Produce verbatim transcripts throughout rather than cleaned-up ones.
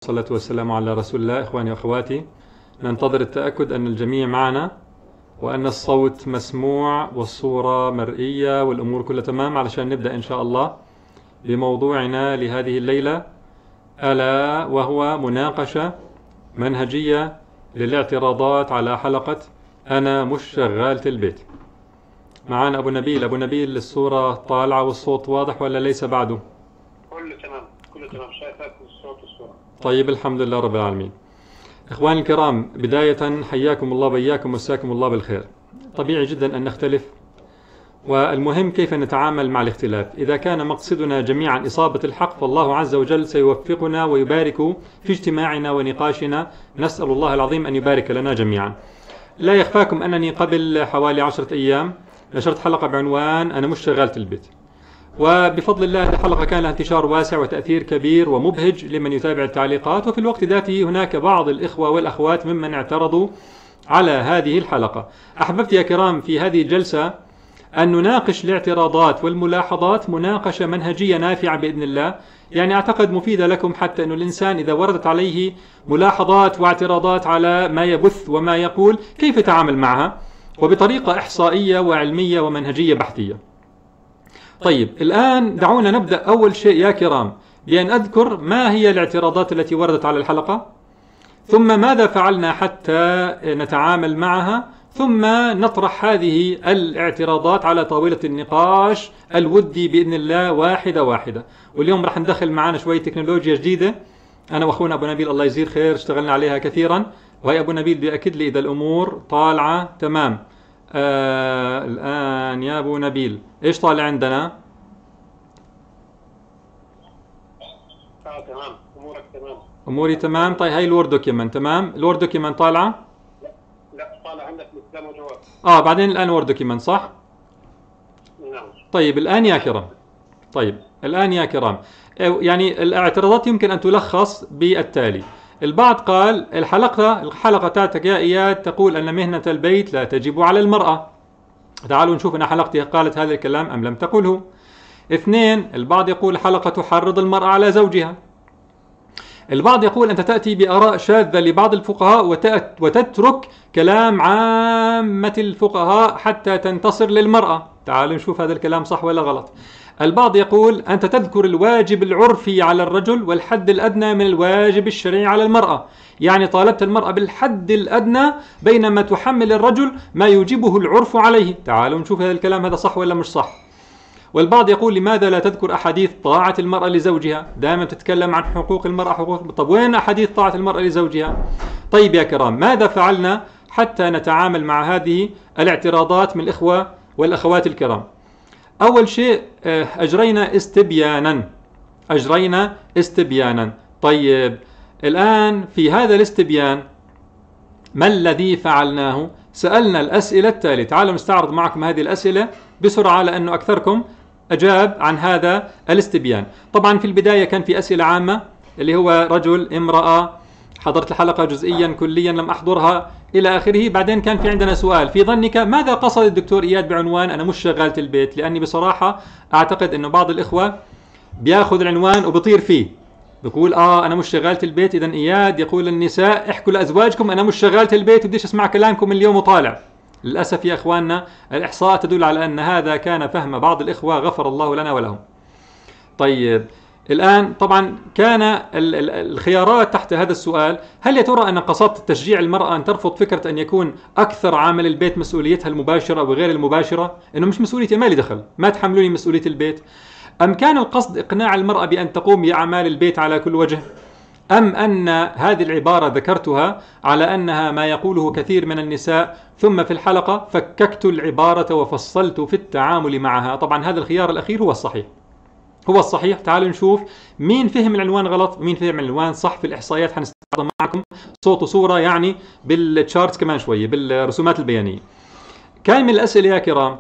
والصلاة والسلام على رسول الله. إخواني وأخواتي، ننتظر التأكد أن الجميع معنا وأن الصوت مسموع والصورة مرئية والأمور كلها تمام علشان نبدأ إن شاء الله بموضوعنا لهذه الليلة، ألا وهو مناقشة منهجية للاعتراضات على حلقة أنا مش شغالة البيت. معنا أبو نبيل. أبو نبيل، الصورة طالعة والصوت واضح ولا ليس بعده؟ كله تمام، كله تمام، شايفك الصوت والصورة. طيب، الحمد لله رب العالمين. إخواني الكرام، بداية حياكم الله وإياكم ومساكم الله بالخير. طبيعي جدا أن نختلف، والمهم كيف نتعامل مع الاختلاف. إذا كان مقصدنا جميعا إصابة الحق فالله عز وجل سيوفقنا ويبارك في اجتماعنا ونقاشنا. نسأل الله العظيم أن يبارك لنا جميعا. لا يخفاكم أنني قبل حوالي عشرة أيام نشرت حلقة بعنوان أنا مش شغالة البيت، وبفضل الله الحلقة كان لها انتشار واسع وتأثير كبير ومبهج لمن يتابع التعليقات، وفي الوقت ذاته هناك بعض الإخوة والأخوات ممن اعترضوا على هذه الحلقة. أحببت يا كرام في هذه الجلسة أن نناقش الاعتراضات والملاحظات مناقشة منهجية نافعة بإذن الله، يعني أعتقد مفيدة لكم، حتى أن الإنسان إذا وردت عليه ملاحظات واعتراضات على ما يبث وما يقول كيف يتعامل معها، وبطريقة إحصائية وعلمية ومنهجية بحثية. طيب، الآن دعونا نبدأ أول شيء يا كرام بأن أذكر ما هي الاعتراضات التي وردت على الحلقة، ثم ماذا فعلنا حتى نتعامل معها، ثم نطرح هذه الاعتراضات على طاولة النقاش الودي بإذن الله واحدة واحدة. واليوم راح ندخل معنا شوية تكنولوجيا جديدة، أنا وأخونا أبو نبيل الله يجزيه خير اشتغلنا عليها كثيرا، وهي أبو نبيل بيأكد لي إذا الأمور طالعة تمام. آه الآن يا أبو نبيل إيش طالع عندنا؟ آه تمام، أمورك تمام. أموري تمام. طيب، هاي الوورد دوكيمنت تمام. الوورد دوكيمنت طالعة؟ لا لا، طالع عندك الكلام وجواب. آه بعدين الآن وورد دوكيمنت صح؟ نعم. طيب الآن يا كرام طيب الآن يا كرام يعني الاعتراضات يمكن أن تلخص بالتالي. البعض قال الحلقة الحلقة تاعتك يا إياد تقول أن مهنة البيت لا تجب على المرأة. تعالوا نشوف أن حلقتي قالت هذا الكلام أم لم تقله. اثنين، البعض يقول الحلقة تحرض المرأة على زوجها. البعض يقول أنت تأتي بآراء شاذة لبعض الفقهاء وتترك كلام عامة الفقهاء حتى تنتصر للمرأة. تعالوا نشوف هذا الكلام صح ولا غلط. البعض يقول أنت تذكر الواجب العرفي على الرجل والحد الأدنى من الواجب الشرعي على المرأة، يعني طالبت المرأة بالحد الأدنى بينما تحمل الرجل ما يوجبه العرف عليه. تعالوا نشوف هذا الكلام هذا صح ولا مش صح. والبعض يقول لماذا لا تذكر أحاديث طاعة المرأة لزوجها؟ دائما تتكلم عن حقوق المرأة حقوق، طب وين أحاديث طاعة المرأة لزوجها؟ طيب يا كرام، ماذا فعلنا حتى نتعامل مع هذه الاعتراضات من الإخوة والأخوات الكرام؟ أول شيء أجرينا استبيانا أجرينا استبيانا طيب، الآن في هذا الاستبيان ما الذي فعلناه؟ سألنا الأسئلة التالية. تعالوا نستعرض معكم هذه الأسئلة بسرعة لأنه أكثركم أجاب عن هذا الاستبيان. طبعا في البداية كان في أسئلة عامة اللي هو رجل، امرأة، حضرت الحلقة جزئيا كليا لم أحضرها إلى آخره. بعدين كان في عندنا سؤال في ظنك ماذا قصد الدكتور إياد بعنوان أنا مش شغالة البيت، لأني بصراحة أعتقد أنه بعض الإخوة بياخذ العنوان وبطير فيه، بيقول آه أنا مش شغالة البيت، إذا إياد يقول للنساء احكوا لأزواجكم أنا مش شغالة البيت وبديش أسمع كلامكم اليوم وطالع. للأسف يا إخواننا الإحصاء تدل على أن هذا كان فهم بعض الإخوة، غفر الله لنا ولهم. طيب الآن طبعا كان الخيارات تحت هذا السؤال: هل يا ترى أنا قصدت تشجيع المرأة أن ترفض فكرة أن يكون أكثر عامل البيت مسؤوليتها المباشرة وغير المباشرة، إنه مش مسؤوليتي، ما لي دخل، ما تحملوني مسؤولية البيت؟ أم كان القصد إقناع المرأة بأن تقوم بأعمال البيت على كل وجه؟ أم أن هذه العبارة ذكرتها على أنها ما يقوله كثير من النساء، ثم في الحلقة فككت العبارة وفصلت في التعامل معها؟ طبعا هذا الخيار الأخير هو الصحيح هو الصحيح. تعالوا نشوف مين فهم العنوان غلط ومين فهم العنوان صح. في الإحصائيات حنستعرض معكم صوت وصورة، يعني بالتشارتس كمان شوية، بالرسومات البيانية. كان من الأسئلة يا كرام: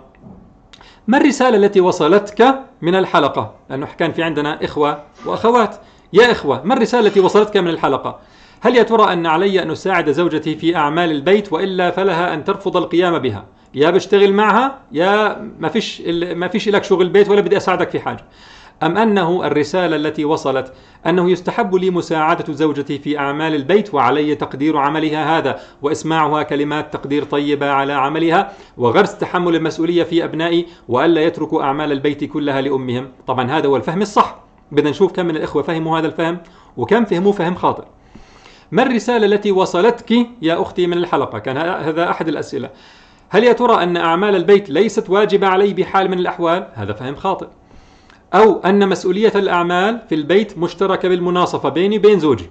ما الرسالة التي وصلتك من الحلقة؟ لأنه كان في عندنا إخوة وأخوات. يا إخوة، ما الرسالة التي وصلتك من الحلقة؟ هل يا ترى أن علي أن أساعد زوجتي في أعمال البيت وإلا فلها أن ترفض القيام بها؟ يا بشتغل معها يا ما فيش ما فيش لك شغل بيت ولا بدي أساعدك في حاجة. أم أنه الرسالة التي وصلت أنه يستحب لي مساعدة زوجتي في أعمال البيت وعلي تقدير عملها هذا وإسماعها كلمات تقدير طيبة على عملها وغرس تحمل المسؤولية في أبنائي وألا يتركوا أعمال البيت كلها لأمهم. طبعا هذا هو الفهم الصح. بدنا نشوف كم من الإخوة فهموا هذا الفهم وكم فهموا فهم خاطئ. ما الرسالة التي وصلتك يا أختي من الحلقة؟ كان هذا أحد الأسئلة. هل يا ترى أن أعمال البيت ليست واجبة علي بحال من الأحوال؟ هذا فهم خاطئ. أو أن مسؤولية الأعمال في البيت مشتركة بالمناصفة بيني وبين زوجي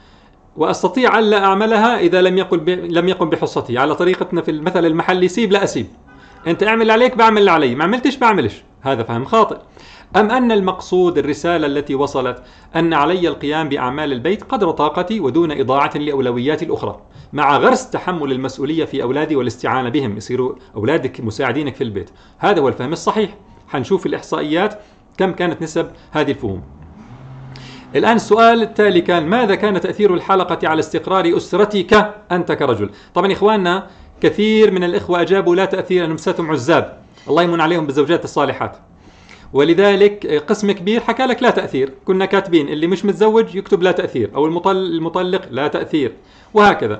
وأستطيع ألا أعملها إذا لم يقل ب... لم يقم بحصتي، على طريقتنا في المثل المحلي سيب لا أسيب، أنت اعمل عليك بعمل اللي علي، ما عملتش بعملش. هذا فهم خاطئ. أم أن المقصود الرسالة التي وصلت أن علي القيام بأعمال البيت قدر طاقتي ودون إضاعة لأولوياتي الأخرى مع غرس تحمل المسؤولية في أولادي والاستعانة بهم يصيروا أولادك مساعدينك في البيت. هذا هو الفهم الصحيح. حنشوف الإحصائيات كم كانت نسب هذه الفهوم. الآن السؤال التالي كان: ماذا كان تأثير الحلقة على استقرار أسرتك أنت كرجل؟ طبعا إخواننا كثير من الإخوة أجابوا لا تأثير، أنهم ساتهم عزاب الله يمن عليهم بالزوجات الصالحات، ولذلك قسم كبير حكى لك لا تأثير. كنا كاتبين اللي مش متزوج يكتب لا تأثير، أو المطلق لا تأثير، وهكذا.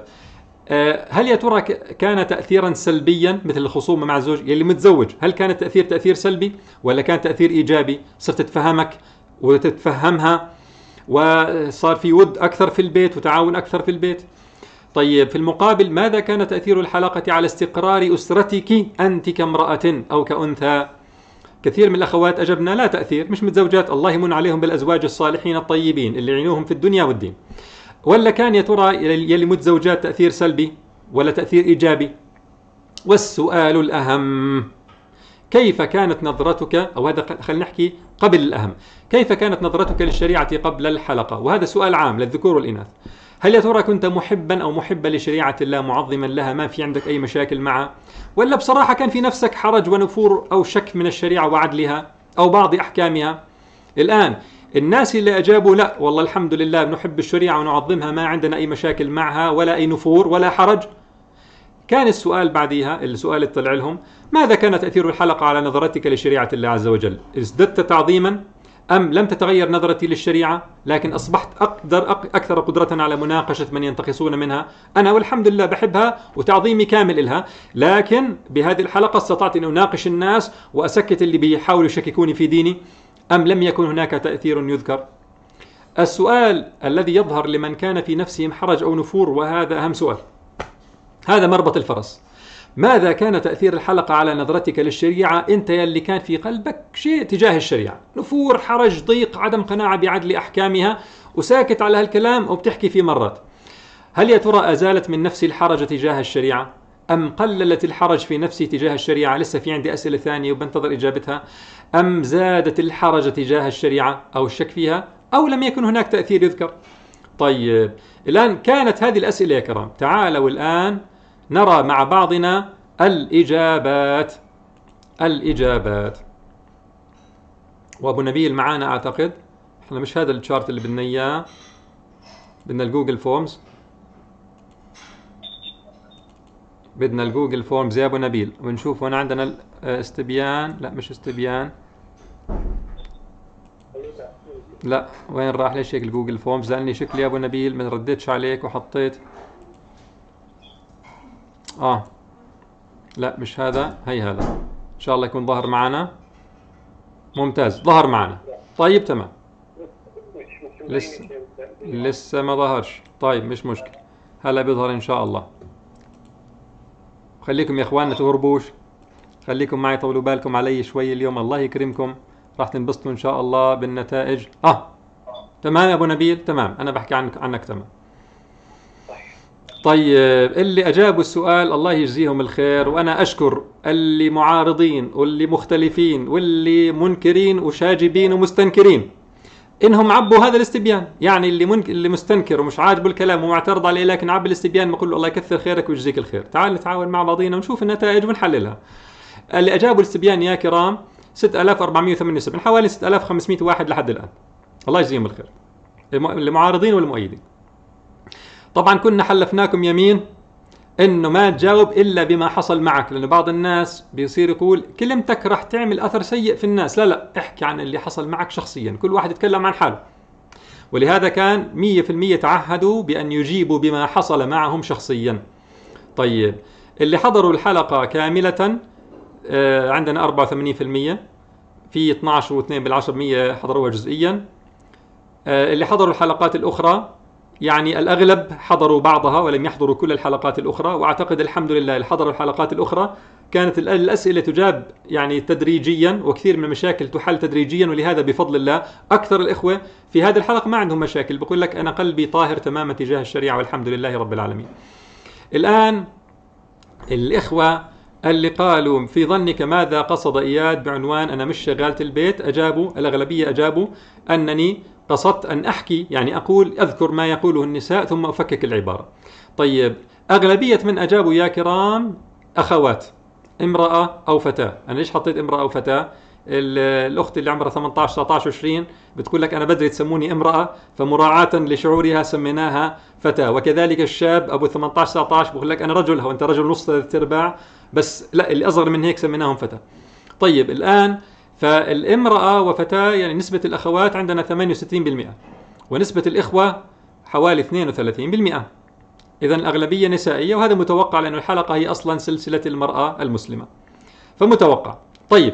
هل يا ترى كان تأثيرا سلبيا مثل الخصومة مع الزوج؟ يلي متزوج هل كان التأثير تأثير سلبي ولا كان تأثير إيجابي؟ صرت تتفهمك وتتفهمها وصار في ود أكثر في البيت وتعاون أكثر في البيت. طيب في المقابل ماذا كان تأثير الحلقة على استقرار أسرتك أنت كامرأة أو كأنثى؟ كثير من الأخوات أجبنا لا تأثير، مش متزوجات الله يمن عليهم بالأزواج الصالحين الطيبين اللي يعينوهم في الدنيا والدين. ولا كان يا ترى يلي متزوجات تأثير سلبي ولا تأثير إيجابي؟ والسؤال الأهم: كيف كانت نظرتك، أو هذا خلينا نحكي قبل الأهم، كيف كانت نظرتك للشريعة قبل الحلقة؟ وهذا سؤال عام للذكور والإناث. هل يا ترى كنت محبا أو محبا لشريعة الله معظما لها ما في عندك أي مشاكل معها؟ ولا بصراحة كان في نفسك حرج ونفور أو شك من الشريعة وعدلها أو بعض أحكامها؟ الآن الناس اللي أجابوا لا والله الحمد لله بنحب الشريعة ونعظمها ما عندنا أي مشاكل معها ولا أي نفور ولا حرج، كان السؤال بعديها السؤال اللي طلع لهم: ماذا كان تأثير الحلقة على نظرتك لشريعة الله عز وجل؟ ازددت تعظيما أم لم تتغير نظرتي للشريعة لكن أصبحت أقدر أكثر قدرة على مناقشة من ينتقصون منها؟ أنا والحمد لله بحبها وتعظيمي كامل إلها، لكن بهذه الحلقة استطعت أن أناقش الناس وأسكت اللي بيحاولوا يشككوني في ديني. أم لم يكن هناك تأثير يذكر؟ السؤال الذي يظهر لمن كان في نفسهم حرج أو نفور، وهذا أهم سؤال، هذا مربط الفرس: ماذا كان تأثير الحلقة على نظرتك للشريعة أنت يلي كان في قلبك شيء تجاه الشريعة، نفور، حرج، ضيق، عدم قناعة بعدل أحكامها، وساكت على هالكلام وبتحكي فيه مرات؟ هل يا ترى أزالت من نفسي الحرج تجاه الشريعة أم قللت الحرج في نفسي تجاه الشريعة؟ لسه في عندي أسئلة ثانية وبنتظر إجابتها. أم زادت الحرج تجاه الشريعة أو الشك فيها، أو لم يكن هناك تأثير يذكر؟ طيب الآن كانت هذه الأسئلة يا كرام، تعالوا الآن نرى مع بعضنا الإجابات. الإجابات وأبو نبيل معانا أعتقد، احنا مش هذا الشارت اللي بدنا إياه، بدنا الجوجل فورمز، بدنا الجوجل فورمز يا أبو نبيل، ونشوف هنا عندنا استبيان، لا مش استبيان، لا وين راح؟ ليش هيك الجوجل فورمز؟ لأني شكلي يا أبو نبيل ما رديتش عليك وحطيت آه لا مش هذا، هي هذا، إن شاء الله يكون ظهر معنا. ممتاز، ظهر معنا. طيب تمام، لسه لسه ما ظهرش. طيب مش مشكلة، هلا بيظهر إن شاء الله. خليكم يا إخواننا تهربوش، خليكم معي، طولوا بالكم علي شوي اليوم، الله يكرمكم، راح تنبسطوا إن شاء الله بالنتائج. آه تمام يا أبو نبيل، تمام، أنا بحكي عنك عنك تمام. طيب اللي أجابوا السؤال الله يجزيهم الخير، وأنا أشكر اللي معارضين واللي مختلفين واللي منكرين وشاجبين ومستنكرين إنهم عبوا هذا الاستبيان. يعني اللي منك... اللي مستنكر ومش عاجبه الكلام ومعترض عليه لكن عب الاستبيان، بقول له الله يكثر خيرك ويجزيك الخير، تعال نتعاون مع بعضينا ونشوف النتائج ونحللها. اللي أجابوا الاستبيان يا كرام ستة آلاف وأربعمئة وثمانية وسبعين، حوالي ستة آلاف وخمسمئة واحد لحد الآن، الله يجزيهم الخير، المعارضين والمؤيدين. طبعا كنا حلفناكم يمين انه ما تجاوب الا بما حصل معك، لانه بعض الناس بيصير يقول كلمتك راح تعمل اثر سيء في الناس. لا لا، احكي عن اللي حصل معك شخصيا، كل واحد يتكلم عن حاله. ولهذا كان مية في المية تعهدوا بأن يجيبوا بما حصل معهم شخصيا. طيب اللي حضروا الحلقة كاملة آه عندنا أربعة وثمانين في المية، في اثناشر فاصلة اثنين بالمية حضروها جزئيا. آه اللي حضروا الحلقات الأخرى يعني الأغلب حضروا بعضها ولم يحضروا كل الحلقات الأخرى، وأعتقد الحمد لله اللي حضروا الحلقات الأخرى كانت الأسئلة تجاب يعني تدريجيا، وكثير من المشاكل تحل تدريجيا، ولهذا بفضل الله أكثر الإخوة في هذه الحلقة ما عندهم مشاكل، بقول لك أنا قلبي طاهر تماما تجاه الشريعة والحمد لله رب العالمين. الآن الإخوة اللي قالوا في ظنك ماذا قصد إياد بعنوان أنا مش شغالة البيت، أجابوا الأغلبية أجابوا أنني قصدت أن أحكي، يعني أقول أذكر ما يقوله النساء ثم أفكك العبارة. طيب أغلبية من أجابوا يا كرام أخوات، امرأة أو فتاة. أنا ليش حطيت امرأة أو فتاة؟ الأخت اللي عمرها ثمانية عشر تسعة عشر عشرين بتقول لك أنا بدري تسموني امرأة، فمراعاة لشعورها سميناها فتاة. وكذلك الشاب أبو ثمانية عشر تسعة عشر بقول لك أنا رجل، هو أنت رجل نص ثلاث أرباع، بس لا اللي أصغر من هيك سميناهم فتاة. طيب الآن فالامرأة وفتاة يعني نسبة الأخوات عندنا ثمانية وستين بالمئة، ونسبة الإخوة حوالي اثنين وثلاثين بالمئة. إذن الأغلبية نسائية، وهذا متوقع لأن الحلقة هي أصلا سلسلة المرأة المسلمة، فمتوقع. طيب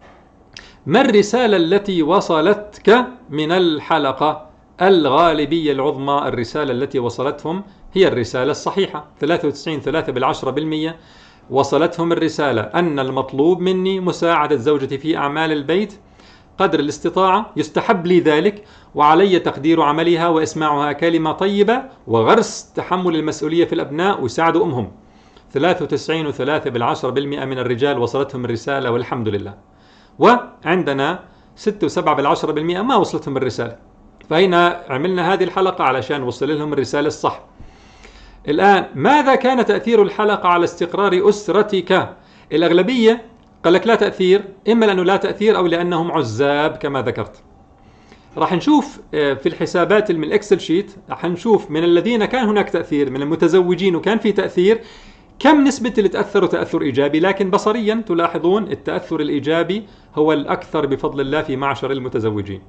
ما الرسالة التي وصلتك من الحلقة؟ الغالبية العظمى الرسالة التي وصلتهم هي الرسالة الصحيحة، ثلاثة وتسعين فاصلة ثلاثة بالعشرة بالمئة وصلتهم الرسالة أن المطلوب مني مساعدة زوجتي في أعمال البيت قدر الاستطاعة، يستحب لي ذلك وعلي تقدير عملها وإسماعها كلمة طيبة وغرس تحمل المسؤولية في الأبناء ويساعدوا أمهم. ثلاثة وتسعين فاصلة ثلاثة بالعشرة بالمئة من الرجال وصلتهم الرسالة والحمد لله، وعندنا ستة وسبعة بالعشرة بالمئة ما وصلتهم الرسالة. فهنا عملنا هذه الحلقة علشان وصل لهم الرسالة الصح. الآن ماذا كان تأثير الحلقة على استقرار أسرتك؟ الأغلبية قال لك لا تأثير، إما لأنه لا تأثير أو لأنهم عزاب كما ذكرت. راح نشوف في الحسابات من الإكسل شيت، راح نشوف من الذين كان هناك تأثير من المتزوجين وكان في تأثير كم نسبة اللي تأثروا تأثر إيجابي، لكن بصريا تلاحظون التأثر الإيجابي هو الأكثر بفضل الله في معشر المتزوجين.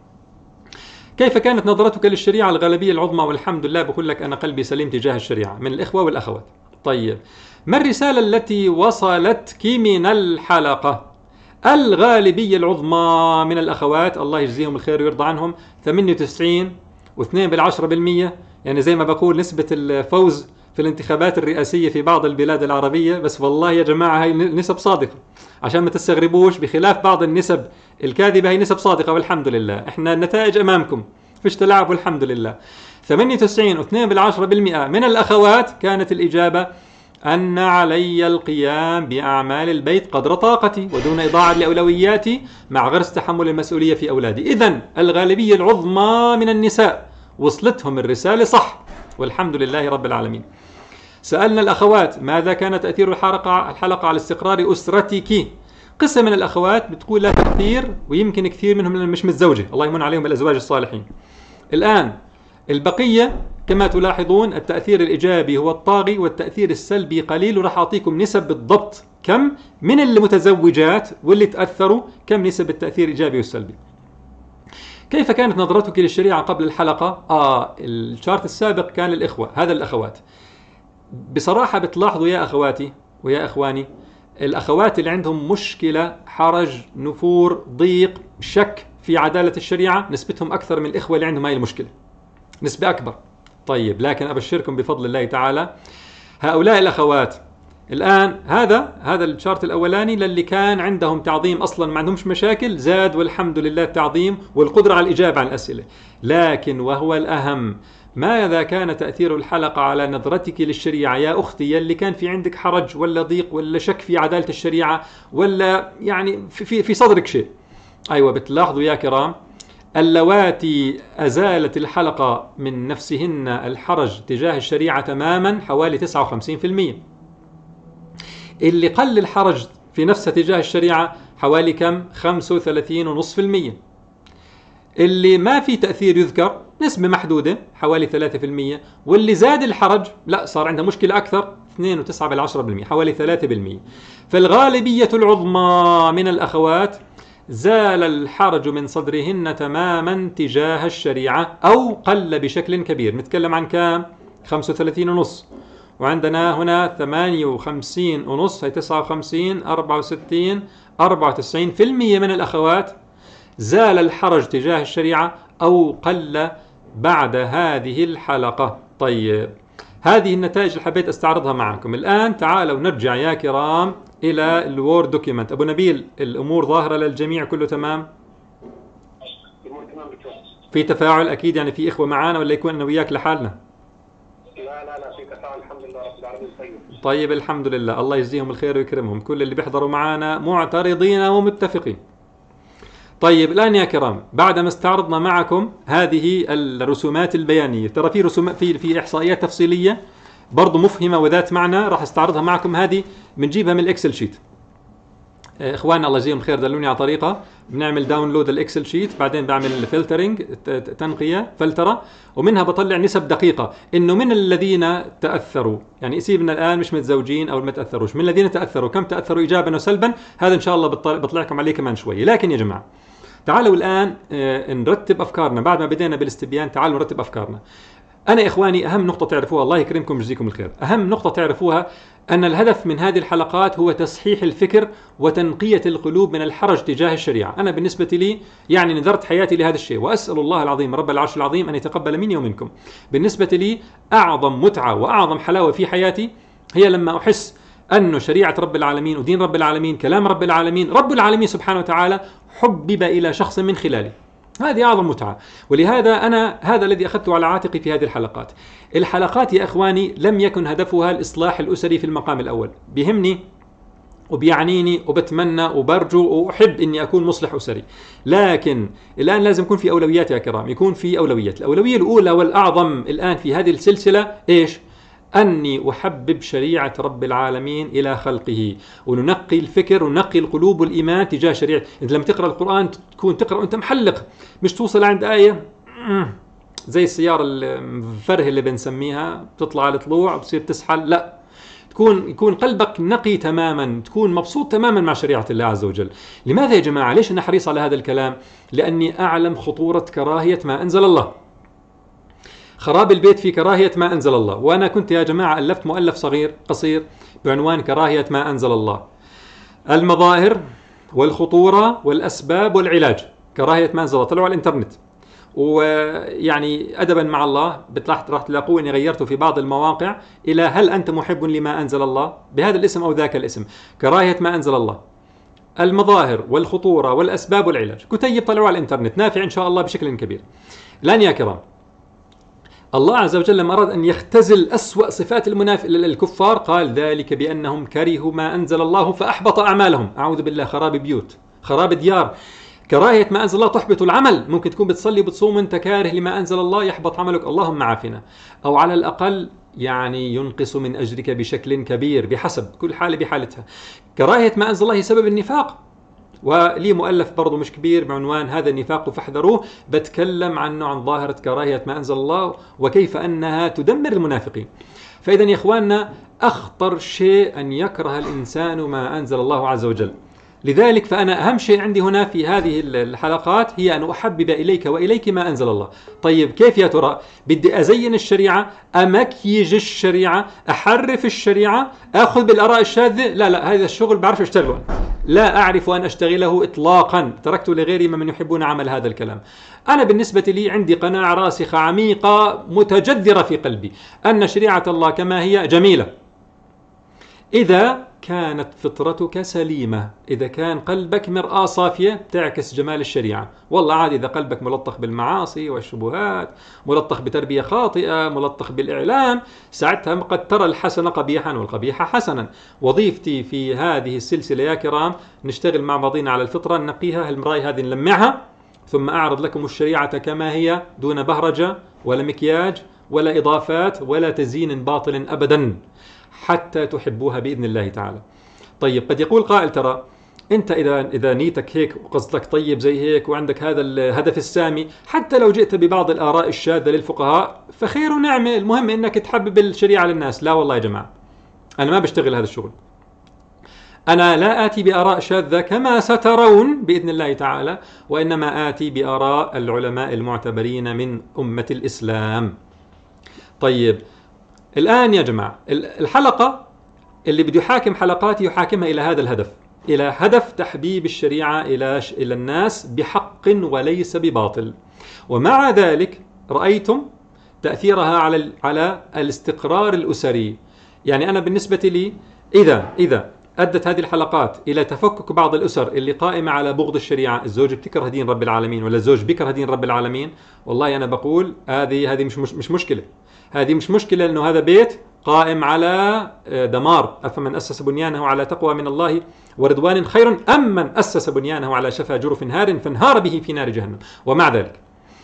كيف كانت نظرتك للشريعة؟ الغالبية العظمى والحمد لله بقول لك أنا قلبي سليم تجاه الشريعة من الإخوة والأخوات. طيب ما الرسالة التي وصلتك من الحلقة؟ الغالبية العظمى من الأخوات الله يجزيهم الخير ويرضى عنهم ثمانية وتسعين واثنين بالعشرة بالمية، يعني زي ما بقول نسبة الفوز في الانتخابات الرئاسية في بعض البلاد العربية. بس والله يا جماعة هاي نسب صادقة عشان ما تستغربوش، بخلاف بعض النسب الكاذبة هي نسب صادقة والحمد لله. احنا النتائج أمامكم فيش تلاعب والحمد لله. ثمانية وتسعين واثنين بالعشرة بالمئة من الأخوات كانت الإجابة أن علي القيام بأعمال البيت قدر طاقتي ودون إضاعة لأولوياتي مع غرس تحمل المسؤولية في أولادي. إذن الغالبية العظمى من النساء وصلتهم الرسالة صح والحمد لله رب العالمين. سألنا الأخوات ماذا كان تأثير الحلقة الحلقة على استقرار أسرتك؟ قسم من الأخوات بتقول لا تأثير، ويمكن كثير منهم مش متزوجة، الله يمن عليهم الأزواج الصالحين. الآن البقية كما تلاحظون التأثير الإيجابي هو الطاغي والتأثير السلبي قليل، وراح أعطيكم نسب بالضبط كم من المتزوجات واللي تأثروا كم نسب التأثير الإيجابي والسلبي. كيف كانت نظرتك للشريعة قبل الحلقة؟ آه الشارت السابق كان للإخوة، هذا الأخوات. بصراحة بتلاحظوا يا أخواتي ويا أخواني، الأخوات اللي عندهم مشكلة حرج نفور ضيق شك في عدالة الشريعة نسبتهم أكثر من الإخوة اللي عندهم هاي المشكلة، نسبة أكبر. طيب لكن أبشركم بفضل الله تعالى هؤلاء الأخوات الآن هذا هذا الشارت الأولاني للي كان عندهم تعظيم أصلا ما عندهمش مشاكل، زاد والحمد لله التعظيم والقدرة على الإجابة عن الأسئلة. لكن وهو الأهم، ماذا كان تأثير الحلقة على نظرتك للشريعة يا أختي يلي كان في عندك حرج ولا ضيق ولا شك في عدالة الشريعة ولا يعني في, في صدرك شيء؟ أيوة بتلاحظوا يا كرام اللواتي أزالت الحلقة من نفسهن الحرج تجاه الشريعة تماما حوالي تسعة وخمسين بالمئة. اللي قل الحرج في نفسها تجاه الشريعة حوالي كم؟ خمسة وثلاثين فاصلة خمسة بالمئة. اللي ما في تأثير يذكر نسبة محدودة حوالي ثلاثة بالمئة، واللي زاد الحرج لا صار عندها مشكلة أكثر اثنين فاصلة تسعة بالعشرة بالمئة، حوالي ثلاثة بالمئة. فالغالبية العظمى من الأخوات زال الحرج من صدرهن تماما تجاه الشريعة أو قل بشكل كبير. نتكلم عن كام؟ خمسة وثلاثين ونص، وعندنا هنا ثمانية وخمسين ونص، هي تسعة وخمسين، أربعة وستين، أربعة وتسعين في المئة من الأخوات زال الحرج تجاه الشريعة أو قل بعد هذه الحلقة. طيب، هذه النتائج اللي حبيت استعرضها معكم. الآن تعالوا نرجع يا كرام إلى الوورد دوكيمنت. أبو نبيل، الأمور ظاهرة للجميع؟ كله تمام؟ في تفاعل أكيد، يعني في إخوة معانا ولا يكون أنا وياك لحالنا؟ لا لا لا في تفاعل الحمد لله رب العالمين. طيب طيب الحمد لله، الله يجزيهم الخير ويكرمهم. كل اللي بيحضروا معانا معترضين ومتفقين. طيب الآن يا كرام، بعد ما استعرضنا معكم هذه الرسومات البيانية، ترى في رسومات في في إحصائيات تفصيلية برضو مفهمة وذات معنى، راح استعرضها معكم. هذه بنجيبها من الإكسل شيت. إخواننا الله يجزيهم الخير دلوني على طريقة. بنعمل داونلود الإكسل شيت، بعدين بعمل فلترنج، تنقية، فلترة، ومنها بطلع نسب دقيقة إنه من الذين تأثروا، يعني سيبنا الآن مش متزوجين أو ما تأثروش، من الذين تأثروا كم تأثروا إيجابا وسلبا. هذا إن شاء الله بطلعكم عليه كمان شوية. لكن يا جماعة تعالوا الآن نرتب أفكارنا. بعد ما بدينا بالاستبيان تعالوا نرتب أفكارنا. أنا إخواني أهم نقطة تعرفوها، الله يكرمكم ويجزيكم الخير، أهم نقطة تعرفوها أن الهدف من هذه الحلقات هو تصحيح الفكر وتنقية القلوب من الحرج تجاه الشريعة. أنا بالنسبة لي يعني نذرت حياتي لهذا الشيء، وأسأل الله العظيم رب العرش العظيم أن يتقبل مني ومنكم. بالنسبة لي أعظم متعة وأعظم حلاوة في حياتي هي لما أحس أن شريعة رب العالمين ودين رب العالمين، كلام رب العالمين، رب العالمين سبحانه وتعالى حبب إلى شخص من خلالي. هذه أعظم متعة. ولهذا أنا هذا الذي أخذته على عاتقي في هذه الحلقات. الحلقات يا إخواني لم يكن هدفها الإصلاح الأسري في المقام الأول. بيهمني وبيعنيني وبتمنى وبرجو وأحب أني أكون مصلح أسري، لكن الآن لازم يكون في أولويات يا كرام، يكون في أولويات. الأولوية الأولى والأعظم الآن في هذه السلسلة إيش؟ أني أحبب شريعة رب العالمين إلى خلقه، وننقي الفكر وننقي القلوب والإيمان تجاه شريعة. أنت لما تقرأ القرآن تكون تقرأ وأنت محلق، مش توصل عند آية زي السيارة الفره اللي بنسميها بتطلع على طلوع بتصير تسحل، لا، تكون يكون قلبك نقي تماما، تكون مبسوط تماما مع شريعة الله عز وجل. لماذا يا جماعة؟ ليش أنا حريص على هذا الكلام؟ لأني أعلم خطورة كراهية ما أنزل الله. خراب البيت في كراهية ما أنزل الله. وأنا كنت يا جماعة ألفت مؤلف صغير قصير بعنوان كراهية ما أنزل الله، المظاهر والخطورة والأسباب والعلاج. كراهية ما أنزل الله، طلعوا على الإنترنت، ويعني أدبا مع الله بتلاحظ راح تلاقوا إني غيرته في بعض المواقع إلى هل أنت محب لما أنزل الله بهذا الاسم أو ذاك الاسم. كراهية ما أنزل الله، المظاهر والخطورة والأسباب والعلاج. كتيب طلعوا على الإنترنت، نافع إن شاء الله بشكل كبير. الآن يا كرام، الله عز وجل لما أراد أن يختزل أسوأ صفات المنافق الكفار قال ذلك بأنهم كرهوا ما أنزل الله فأحبط أعمالهم. أعوذ بالله، خراب بيوت، خراب ديار. كراهية ما أنزل الله تحبط العمل. ممكن تكون بتصلي وبتصوم وأنت كاره لما أنزل الله، يحبط عملك، اللهم عافنا. أو على الأقل يعني ينقص من أجرك بشكل كبير، بحسب كل حالة بحالتها. كراهية ما أنزل الله سبب النفاق، ولي مؤلف برضو مش كبير بعنوان هذا النفاق فاحذروه، بتكلم عنه عن ظاهرة كراهية ما أنزل الله وكيف أنها تدمر المنافقين. فإذا يا إخواننا أخطر شيء أن يكره الإنسان ما أنزل الله عز وجل. لذلك فأنا أهم شيء عندي هنا في هذه الحلقات هي أن أحبب إليك وإليك ما أنزل الله. طيب كيف يا ترى؟ بدي أزين الشريعة، أمكيج الشريعة، أحرف الشريعة، أخذ بالآراء الشاذة؟ لا لا، هذا الشغل بعرف أشتغله، لا أعرف أن أشتغله إطلاقا، تركت لغيري ممن يحبون عمل هذا الكلام. أنا بالنسبة لي عندي قناعة راسخة عميقة متجذرة في قلبي أن شريعة الله كما هي جميلة إذا كانت فطرتك سليمة، إذا كان قلبك مرآة صافية تعكس جمال الشريعة. والله عادي إذا قلبك ملطخ بالمعاصي والشبهات، ملطخ بتربية خاطئة، ملطخ بالإعلام، ساعتها قد ترى الحسن قبيحا والقبيح حسنا. وظيفتي في هذه السلسلة يا كرام نشتغل مع بعضنا على الفطرة، نقيها، المراية هذه نلمعها، ثم أعرض لكم الشريعة كما هي دون بهرجة ولا مكياج ولا إضافات ولا تزيين باطل أبدا، حتى تحبوها بإذن الله تعالى. طيب قد يقول قائل ترى أنت إذا إذا نيتك هيك وقصدك طيب زي هيك وعندك هذا الهدف السامي، حتى لو جئت ببعض الآراء الشاذة للفقهاء فخير ونعمة، المهم أنك تحبب الشريعة للناس. لا والله يا جماعة، أنا ما بشتغل هذا الشغل. أنا لا آتي بآراء شاذة كما سترون بإذن الله تعالى، وإنما آتي بآراء العلماء المعتبرين من أمة الإسلام. طيب الآن يا جماعة الحلقة اللي بده يحاكم حلقاتي يحاكمها إلى هذا الهدف، إلى هدف تحبيب الشريعة إلى إلى الناس بحق وليس بباطل. ومع ذلك رأيتم تأثيرها على على الاستقرار الأسري. يعني أنا بالنسبة لي إذا إذا أدت هذه الحلقات إلى تفكك بعض الأسر اللي قائمة على بغض الشريعة، الزوج بتكره دين رب العالمين ولا الزوج بيكره دين رب العالمين، والله أنا بقول هذه هذه مش مش, مش مشكلة. هذه مش مشكلة، لأنه هذا بيت قائم على دمار. أفمن أسس بنيانه على تقوى من الله ورضوان خير أم من أسس بنيانه على شفا جرف هار فانهار به في نار جهنم. ومع ذلك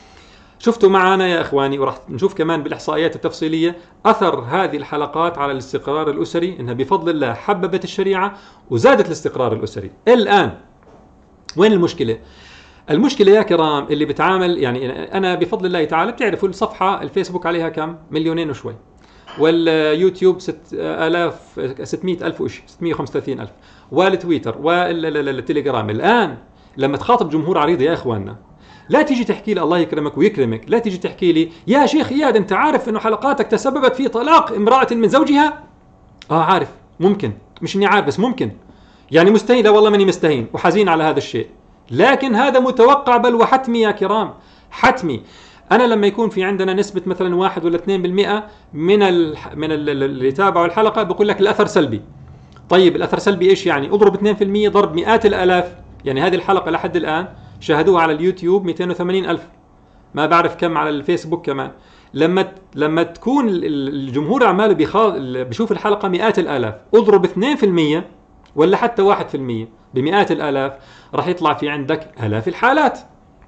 شفتوا معنا يا إخواني، وراح نشوف كمان بالإحصائيات التفصيلية أثر هذه الحلقات على الاستقرار الأسري، إنها بفضل الله حببت الشريعة وزادت الاستقرار الأسري. الآن وين المشكلة؟ المشكلة يا كرام اللي بتعامل، يعني أنا بفضل الله تعالى بتعرفوا الصفحة الفيسبوك عليها كم؟ مليونين وشوي، واليوتيوب ست آلاف ستمائة ألف وإشي، ستمائة وخمسة وثلاثين ألف، والتويتر والتليجرام. الآن لما تخاطب جمهور عريض يا إخواننا، لا تيجي تحكي لي الله يكرمك ويكرمك، لا تيجي تحكي لي يا شيخ إياد أنت عارف إنه حلقاتك تسببت في طلاق امرأة من زوجها؟ آه عارف، ممكن، مش إني عارف بس ممكن، يعني مستهين. لا والله ماني مستهين وحزين على هذا الشيء، لكن هذا متوقع بل وحتمي يا كرام، حتمي. أنا لما يكون في عندنا نسبة مثلا واحد ولا اثنين بالمئة من ال من ال اللي يتابعوا الحلقة بقول لك الأثر سلبي. طيب الأثر سلبي إيش يعني؟ اضرب اثنين بالمئة ضرب مئات الآلاف. يعني هذه الحلقة لحد الآن شاهدوها على اليوتيوب مئتين وثمانين ألف، ما بعرف كم على الفيسبوك كمان. لما لما تكون الجمهور عماله بيشوف الحلقة مئات الآلاف، اضرب اثنين بالمئة ولا حتى واحد بالمئة بمئات الآلاف، راح يطلع في عندك آلاف الحالات.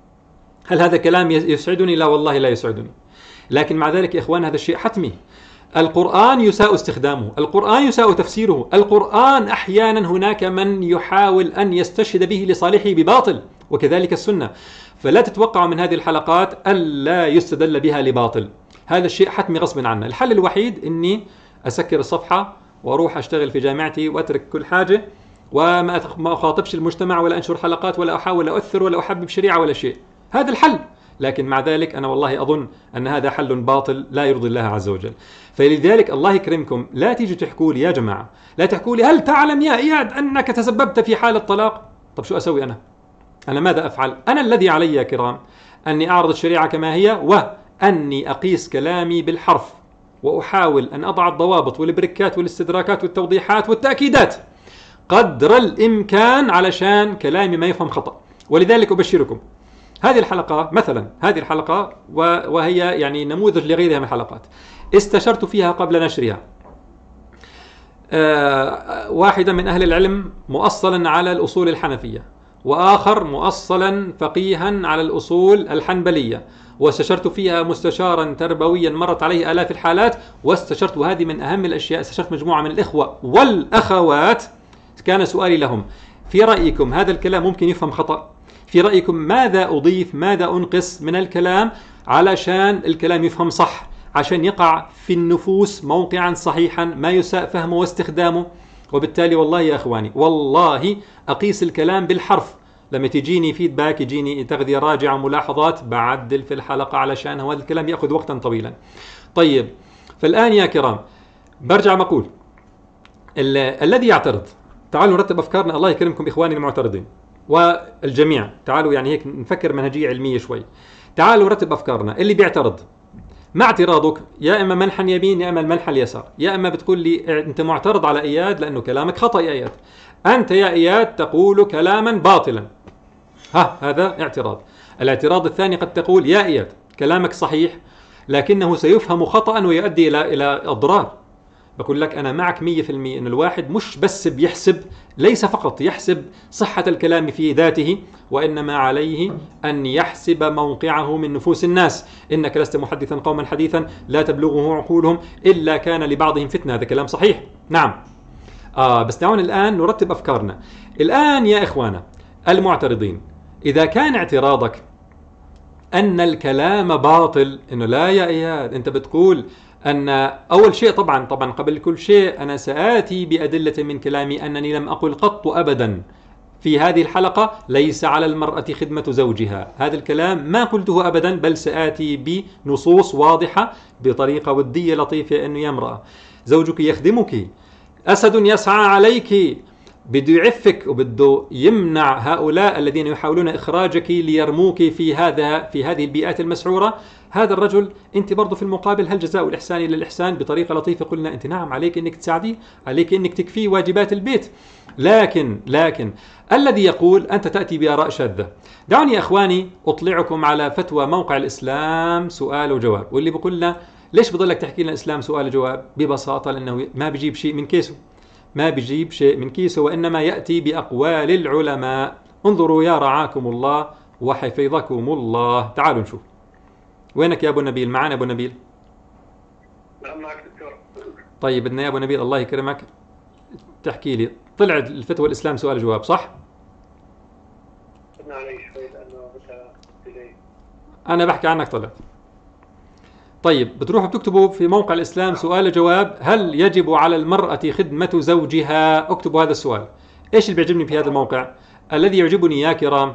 هل هذا كلام يسعدني؟ لا والله لا يسعدني. لكن مع ذلك يا إخوان هذا الشيء حتمي. القرآن يساء استخدامه، القرآن يساء تفسيره، القرآن أحيانا هناك من يحاول أن يستشهد به لصالحه بباطل، وكذلك السنة. فلا تتوقعوا من هذه الحلقات ألا يستدل بها لباطل، هذا الشيء حتمي غصب عنا. الحل الوحيد إني أسكر الصفحة وأروح أشتغل في جامعتي وأترك كل حاجة، وما ما أخاطبش المجتمع ولا أنشر حلقات ولا أحاول أؤثر ولا أحبب شريعة ولا شيء. هذا الحل. لكن مع ذلك أنا والله أظن أن هذا حل باطل لا يرضي الله عز وجل. فلذلك الله يكرمكم لا تيجوا تحكوا لي يا جماعة، لا تحكوا لي هل تعلم يا إياد أنك تسببت في حالة طلاق؟ طب شو أسوي أنا؟ أنا ماذا أفعل؟ أنا الذي علي يا كرام أني أعرض الشريعة كما هي، وأني أقيس كلامي بالحرف، وأحاول أن أضع الضوابط والبركات والاستدراكات والتوضيحات والتأكيدات قدر الإمكان علشان كلامي ما يفهم خطأ. ولذلك أبشركم هذه الحلقة مثلا، هذه الحلقة وهي يعني نموذج لغيرها من الحلقات، استشرت فيها قبل نشرها أه واحدا من أهل العلم مؤصلا على الأصول الحنفية، وآخر مؤصلا فقيها على الأصول الحنبلية، واستشرت فيها مستشارا تربويا مرت عليه آلاف الحالات، واستشرت، وهذه من أهم الأشياء، استشرت مجموعة من الإخوة والأخوات. كان سؤالي لهم في رأيكم هذا الكلام ممكن يفهم خطأ؟ في رأيكم ماذا أضيف، ماذا أنقص من الكلام علشان الكلام يفهم صح، عشان يقع في النفوس موقعا صحيحا ما يساء فهمه واستخدامه. وبالتالي والله يا أخواني والله أقيس الكلام بالحرف. لما تجيني فيدباك، يجيني تغذية راجعة، ملاحظات، بعدل في الحلقة علشان هذا الكلام يأخذ وقتا طويلا. طيب فالآن يا كرام برجع مقول الذي يعترض، تعالوا نرتب أفكارنا، الله يكرمكم إخواني المعترضين والجميع، تعالوا يعني هيك نفكر منهجية علمية شوي، تعالوا نرتب أفكارنا. اللي بيعترض مع اعتراضك يا إما منحى يمين يا إما المنحى اليسار، يا إما بتقول لي أنت معترض على إياد لأنه كلامك خطأ يا إياد، أنت يا إياد تقول كلاما باطلا، ها هذا اعتراض. الاعتراض الثاني قد تقول يا إياد كلامك صحيح لكنه سيفهم خطأ ويؤدي إلى إلى أضرار. بقول لك أنا معك مية في المية إن الواحد مش بس بيحسب، ليس فقط يحسب صحة الكلام في ذاته، وإنما عليه أن يحسب موقعه من نفوس الناس. إنك لست محدثا قوما حديثا لا تبلغه عقولهم إلا كان لبعضهم فتنة، هذا كلام صحيح نعم. آه بس دعونا الآن نرتب أفكارنا. الآن يا إخوانا المعترضين، إذا كان اعتراضك أن الكلام باطل، إنه لا يا إياد أنت بتقول أن أول شيء طبعا طبعا قبل كل شيء أنا سآتي بأدلة من كلامي أنني لم أقل قط أبدا في هذه الحلقة ليس على المرأة خدمة زوجها. هذا الكلام ما قلته أبدا، بل سآتي بنصوص واضحة بطريقة ودية لطيفة أنه يا امرأة زوجك يخدمك، أسد يسعى عليك، بده يعفك وبده يمنع هؤلاء الذين يحاولون إخراجك ليرموك في هذا في هذه البيئات المسعورة. هذا الرجل أنت برضو في المقابل هل جزاء الإحسان إلا الإحسان؟ بطريقة لطيفة قلنا أنت نعم عليك أنك تساعديه، عليك أنك تكفيه واجبات البيت. لكن لكن الذي يقول أنت تأتي بآراء شاذة. دعوني يا أخواني أطلعكم على فتوى موقع الإسلام سؤال وجواب. واللي بقول لنا ليش بضلك تحكي لنا إسلام سؤال وجواب؟ ببساطة لأنه ما بيجيب شيء من كيسه، ما بيجيب شيء من كيسه، وإنما يأتي بأقوال العلماء. انظروا يا رعاكم الله وحفظكم الله. تعالوا نشوف. وينك يا أبو نبيل؟ معنا أبو نبيل؟ نعم معك دكتور. طيب بدنا يا أبو نبيل الله يكرمك تحكي لي، طلع الفتوى الإسلام سؤال جواب صح؟ خدنا علي شوي لأنه بس ديلي. أنا بحكي عنك طلعت. طيب بتروحوا بتكتبوا في موقع الإسلام سؤال جواب، هل يجب على المرأة خدمة زوجها؟ اكتبوا هذا السؤال. إيش اللي بيعجبني في هذا الموقع؟ الذي يعجبني يا كرام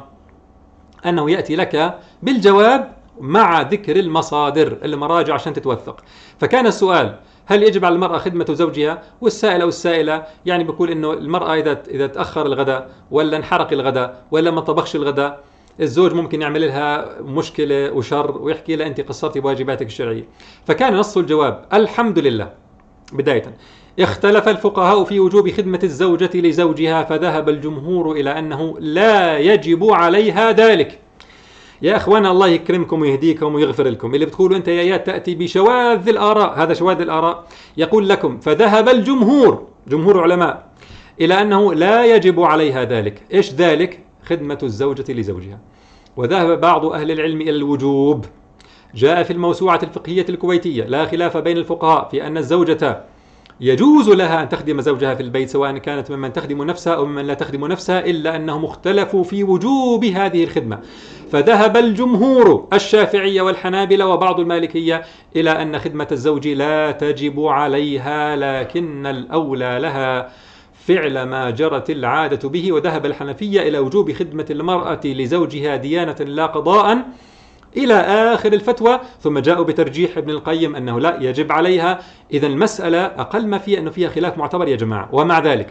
أنه يأتي لك بالجواب مع ذكر المصادر المراجع عشان تتوثق. فكان السؤال هل يجب على المرأة خدمة زوجها؟ والسائل أو السائلة يعني بيقول إنه المرأة إذا إذا تأخر الغداء ولا انحرق الغداء ولا ما طبخش الغداء، الزوج ممكن يعمل لها مشكلة وشر ويحكي لها أنت قصرتي بواجباتك الشرعية. فكان نص الجواب الحمد لله. بداية اختلف الفقهاء في وجوب خدمة الزوجة لزوجها، فذهب الجمهور إلى أنه لا يجب عليها ذلك. يا أخوانا الله يكرمكم ويهديكم ويغفر لكم، اللي بتقولوا أنت يا ايات تأتي بشواذ الآراء، هذا شواذ الآراء. يقول لكم فذهب الجمهور، جمهور علماء، إلى أنه لا يجب عليها ذلك. إيش ذلك؟ خدمة الزوجة لزوجها. وذهب بعض أهل العلم إلى الوجوب. جاء في الموسوعة الفقهية الكويتية لا خلاف بين الفقهاء في أن الزوجة يجوز لها أن تخدم زوجها في البيت، سواء كانت ممن تخدم نفسها أو ممن لا تخدم نفسها، إلا أنهم اختلفوا في وجوب هذه الخدمة. فذهب الجمهور الشافعية والحنابلة وبعض المالكية إلى أن خدمة الزوج لا تجب عليها، لكن الأولى لها فعل ما جرت العادة به. وذهب الحنفية إلى وجوب خدمة المرأة لزوجها ديانة لا قضاء إلى آخر الفتوى. ثم جاءوا بترجيح ابن القيم أنه لا يجب عليها. إذن المسألة أقل ما فيها أنه فيها خلاف معتبر يا جماعة. ومع ذلك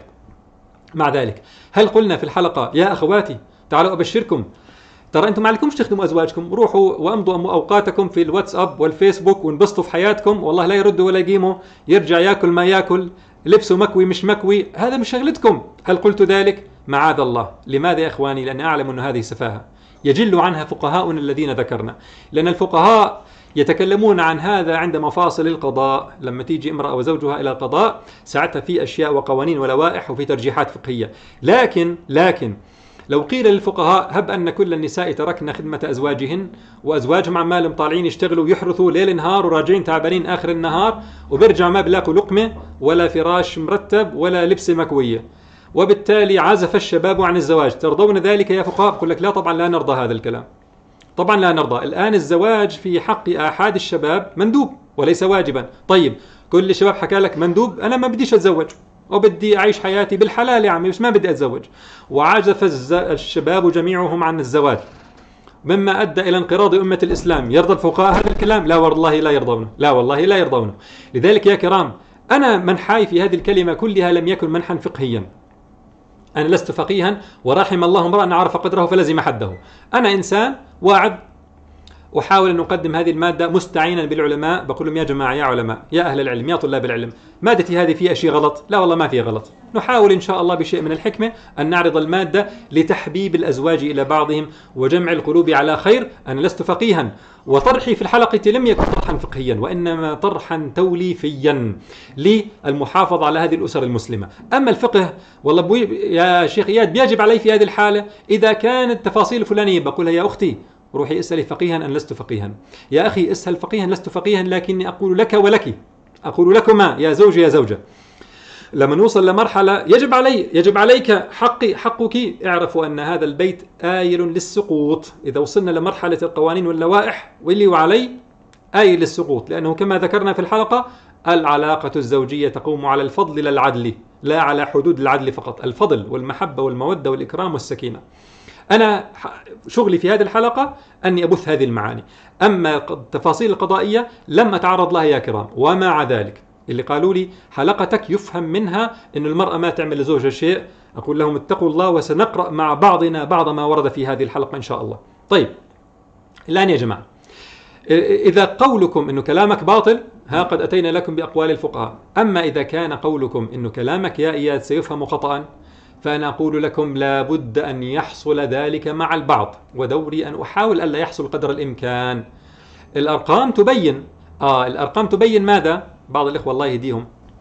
مع ذلك هل قلنا في الحلقة يا أخواتي تعالوا أبشركم، ترى أنتم ما عليكمش تخدموا أزواجكم، روحوا وأمضوا أوقاتكم في الواتساب والفيسبوك وانبسطوا في حياتكم، والله لا يردوا ولا يقيموا، يرجع يأكل ما يأكل، لبسه مكوي مش مكوي، هذا مش شغلتكم. هل قلت ذلك؟ معاذ الله. لماذا يا إخواني؟ لأن أعلم أن هذه سفاهة يجل عنها فقهاؤنا الذين ذكرنا، لأن الفقهاء يتكلمون عن هذا عند مفاصل القضاء. لما تيجي امرأة وزوجها إلى القضاء ساعتها في أشياء وقوانين ولوائح وفي ترجيحات فقهية. لكن لكن لو قيل للفقهاء هب أن كل النساء تركن خدمة أزواجهن وأزواجهم عمالهم طالعين يشتغلوا ويحرثوا ليل نهار وراجعين تعبانين آخر النهار وبرجعوا ما بلاقوا لقمة ولا فراش مرتب ولا لبسة مكوية، وبالتالي عزف الشباب عن الزواج، ترضون ذلك يا فقهاء؟ بقول لك لا طبعا لا نرضى هذا الكلام، طبعا لا نرضى. الآن الزواج في حق آحاد الشباب مندوب وليس واجبا. طيب كل الشباب حكى لك مندوب، أنا ما بديش أتزوج وبدي أعيش حياتي بالحلال يا عمي، بس ما بدي أتزوج، وعزف الشباب جميعهم عن الزواج مما أدى إلى انقراض أمة الإسلام. يرضى الفقهاء هذا الكلام؟ لا والله لا يرضونه، لا والله لا يرضونه. لذلك يا كرام أنا منحاي في هذه الكلمة كلها لم يكن منحا فقهيا، أنا لست فقيها ورحم الله امرأ عرف قدره فلزم حده. أنا إنسان واعظ أحاول أن أقدم هذه المادة مستعينا بالعلماء، بقول لهم يا جماعة يا علماء يا أهل العلم يا طلاب العلم، مادتي هذه فيها شيء غلط؟ لا والله ما فيها غلط. نحاول إن شاء الله بشيء من الحكمة أن نعرض المادة لتحبيب الأزواج إلى بعضهم وجمع القلوب على خير. أنا لست فقيها، وطرحي في الحلقة لم يكن طرحا فقهيا وإنما طرحا توليفيا للمحافظة على هذه الأسر المسلمة. أما الفقه والله بوي يا شيخ إياد بيجب علي في هذه الحالة إذا كانت التفاصيل الفلانية، بقولها يا أختي روحي اسألي فقيها أن لست فقيها، يا أخي اسأل فقيها لست فقيها، لكني أقول لك ولك، أقول لكما يا زوج يا زوجة. لما نوصل لمرحلة يجب علي يجب عليك حقي حقك، اعرفوا أن هذا البيت آيل للسقوط. إذا وصلنا لمرحلة القوانين واللوائح واللي وعلي أي للسقوط، لأنه كما ذكرنا في الحلقة العلاقة الزوجية تقوم على الفضل لا العدل، لا على حدود العدل فقط، الفضل والمحبة والمودة والإكرام والسكينة. أنا شغلي في هذه الحلقة أني أبث هذه المعاني، أما التفاصيل القضائية لم أتعرض لها يا كرام. ومع ذلك اللي قالوا لي حلقتك يفهم منها أن المرأة ما تعمل لزوجها شيء، أقول لهم اتقوا الله وسنقرأ مع بعضنا بعض ما ورد في هذه الحلقة إن شاء الله. طيب الآن يا جماعة، إذا قولكم أنه كلامك باطل، ها قد أتينا لكم بأقوال الفقهاء. أما إذا كان قولكم أنه كلامك يا إياد سيفهم خطأ، فأنا أقول لكم لا بد أن يحصل ذلك مع البعض، ودوري أن أحاول ألا يحصل قدر الإمكان. الأرقام تبين آه الأرقام تبين ماذا؟ بعض الإخوة الله يهديهم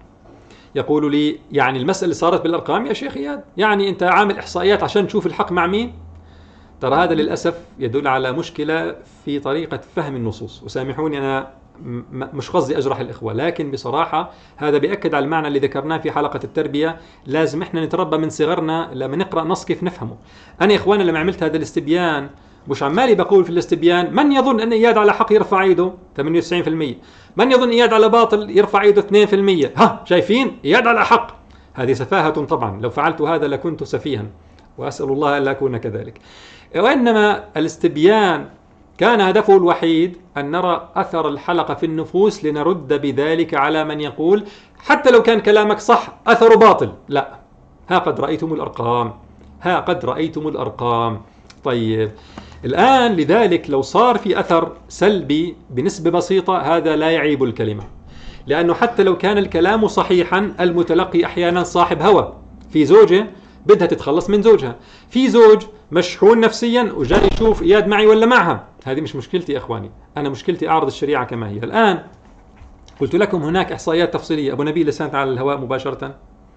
يقولوا لي يعني المسألة اللي صارت بالأرقام يا شيخ إياد، يعني أنت عامل إحصائيات عشان تشوف الحق مع مين؟ ترى هذا للأسف يدل على مشكلة في طريقة فهم النصوص. وسامحوني أنا مش قصدي أجرح الإخوة، لكن بصراحة هذا بيأكد على المعنى اللي ذكرناه في حلقة التربية. لازم إحنا نتربى من صغرنا لما نقرأ نص كيف نفهمه. أنا يا إخوانا لما عملت هذا الاستبيان مش عمالي بقول في الاستبيان من يظن أن إياد على حق يرفع ايده ثمانية وتسعين بالمئة، من يظن إياد على باطل يرفع ايده اثنين بالمئة. ها شايفين إياد على حق؟ هذه سفاهة طبعا، لو فعلت هذا لكنت سفيها، وأسأل الله ألا أكون كذلك. وإنما الاستبيان كان هدفه الوحيد أن نرى أثر الحلقة في النفوس لنرد بذلك على من يقول حتى لو كان كلامك صح أثره باطل. لا، ها قد رأيتم الأرقام، ها قد رأيتم الأرقام. طيب الآن لذلك لو صار في أثر سلبي بنسبة بسيطة هذا لا يعيب الكلمة، لأنه حتى لو كان الكلام صحيحا المتلقي أحيانا صاحب هوى. في زوجة بدها تتخلص من زوجها، في زوج مشحون نفسيا وجاي يشوف إياد معي ولا معها. هذه مش مشكلتي يا إخواني، أنا مشكلتي أعرض الشريعة كما هي. الآن قلت لكم هناك إحصائيات تفصيلية. أبو نبيل لسانت على الهواء مباشرة.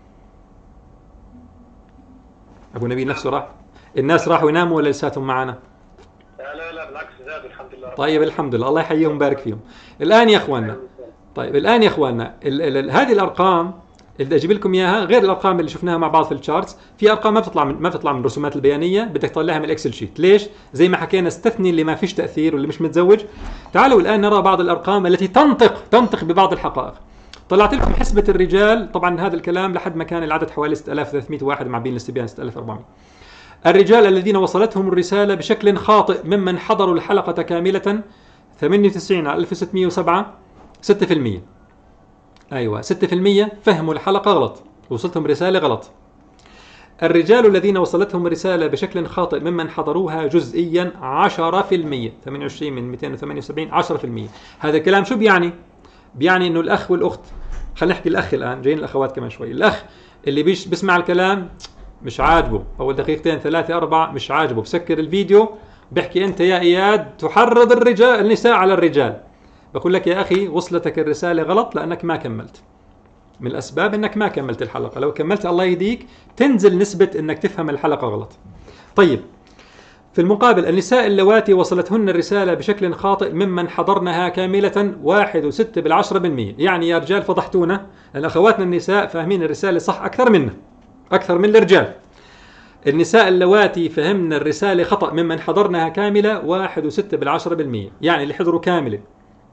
أبو نبيل نفسه راح، الناس راحوا يناموا ولا لساتهم معنا؟ لا لا لا بالعكس زاد الحمد لله. طيب الحمد لله، الله يحييهم ويبارك فيهم. الآن يا إخواننا، طيب الآن يا إخواننا ال ال ال هذه الأرقام اللي أجيب لكم إياها غير الأرقام اللي شفناها مع بعض في الشارتس. في أرقام ما بتطلع من ما بتطلع من الرسومات البيانية، بدك تطلعها من الإكسل شيت. ليش؟ زي ما حكينا استثني اللي ما فيش تأثير واللي مش متزوج. تعالوا الآن نرى بعض الأرقام التي تنطق تنطق ببعض الحقائق. طلعت لكم حسبة الرجال، طبعا هذا الكلام لحد ما كان العدد حوالي ستة آلاف وثلاثمئة واحد مع بين الاستبيان ستة آلاف وأربعمئة. الرجال الذين وصلتهم الرسالة بشكل خاطئ ممن حضروا الحلقة كاملة ثمانية وتسعين على ألف وستمئة وسبعة، ستة بالمئة. أيوة ستة بالمئة فهموا الحلقة غلط، وصلتهم رسالة غلط. الرجال الذين وصلتهم الرسالة بشكل خاطئ ممن حضروها جزئيا عشرة بالمئة، ثمانية وعشرين من مئتين وثمانية وسبعين، عشرة بالمئة. هذا الكلام شو بيعني؟ بيعني إنه الأخ والأخت، خلينا نحكي الأخ الآن، جايين الأخوات كمان شوي. الأخ اللي بيش بسمع الكلام مش عاجبه، أول دقيقتين ثلاثة أربعة مش عاجبه، بسكر الفيديو بحكي أنت يا إياد تحرض الرجال النساء على الرجال. بقول لك يا أخي وصلتك الرسالة غلط لأنك ما كملت. من الأسباب أنك ما كملت الحلقة، لو كملت الله يهديك تنزل نسبة أنك تفهم الحلقة غلط. طيب في المقابل النساء اللواتي وصلتهن الرسالة بشكل خاطئ ممن حضرنها كاملة واحد وستة بالعشرة بالمئة. يعني يا رجال فضحتونا، لأن أخواتنا النساء فاهمين الرسالة صح أكثر منا، أكثر من الرجال. النساء اللواتي فهمنا الرسالة خطأ ممن حضرناها كاملة واحد وستة بالعشرة بالمئة. يعني اللي حضروا كاملة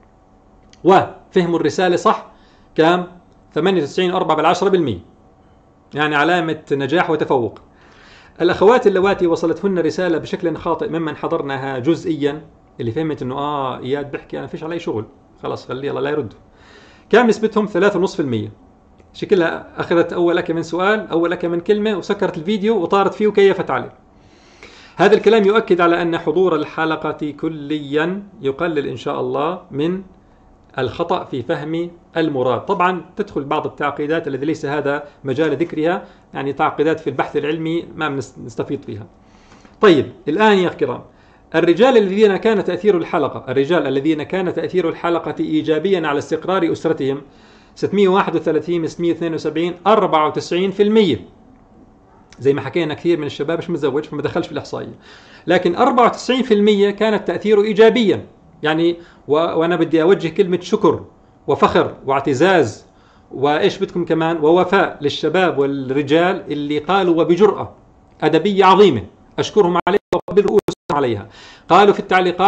وفهموا الرسالة صح كام؟ ثمانية وتسعين أربعة بالعشرة بالمئة، يعني علامة نجاح وتفوق. الأخوات اللواتي وصلتهن رسالة بشكل خاطئ ممن حضرناها جزئيا، اللي فهمت إنه آه إياد بحكي أنا فيش علي شغل خلاص خليه الله لا يرد، كان نسبتهم ثلاثة ونصف بالمئة. شكلها أخذت أول أكا من سؤال، أول أكا من كلمة، وسكرت الفيديو وطارت فيه وكيفت عليه. هذا الكلام يؤكد على أن حضور الحلقة كليا يقلل إن شاء الله من الخطأ في فهم المراد. طبعا تدخل بعض التعقيدات التي ليس هذا مجال ذكرها، يعني تعقيدات في البحث العلمي ما نستفيد فيها. طيب الآن يا كرام، الرجال الذين كان تأثير الحلقة الرجال الذين كان تأثير الحلقة إيجابيا على استقرار أسرتهم ستمئة وواحد وثلاثين من ستمئة واثنين وسبعين، أربعة وتسعين بالمئة. زي ما حكينا كثير من الشباب مش متزوج فما دخلش في الإحصائية، لكن أربعة وتسعين بالمئة كانت تأثيره إيجابيا. يعني و... وأنا بدي أوجه كلمة شكر وفخر واعتزاز وإيش بدكم كمان ووفاء للشباب والرجال اللي قالوا وبجرأة أدبية عظيمة أشكرهم عليها وقبل رؤوسهم عليها. قالوا في التعليقات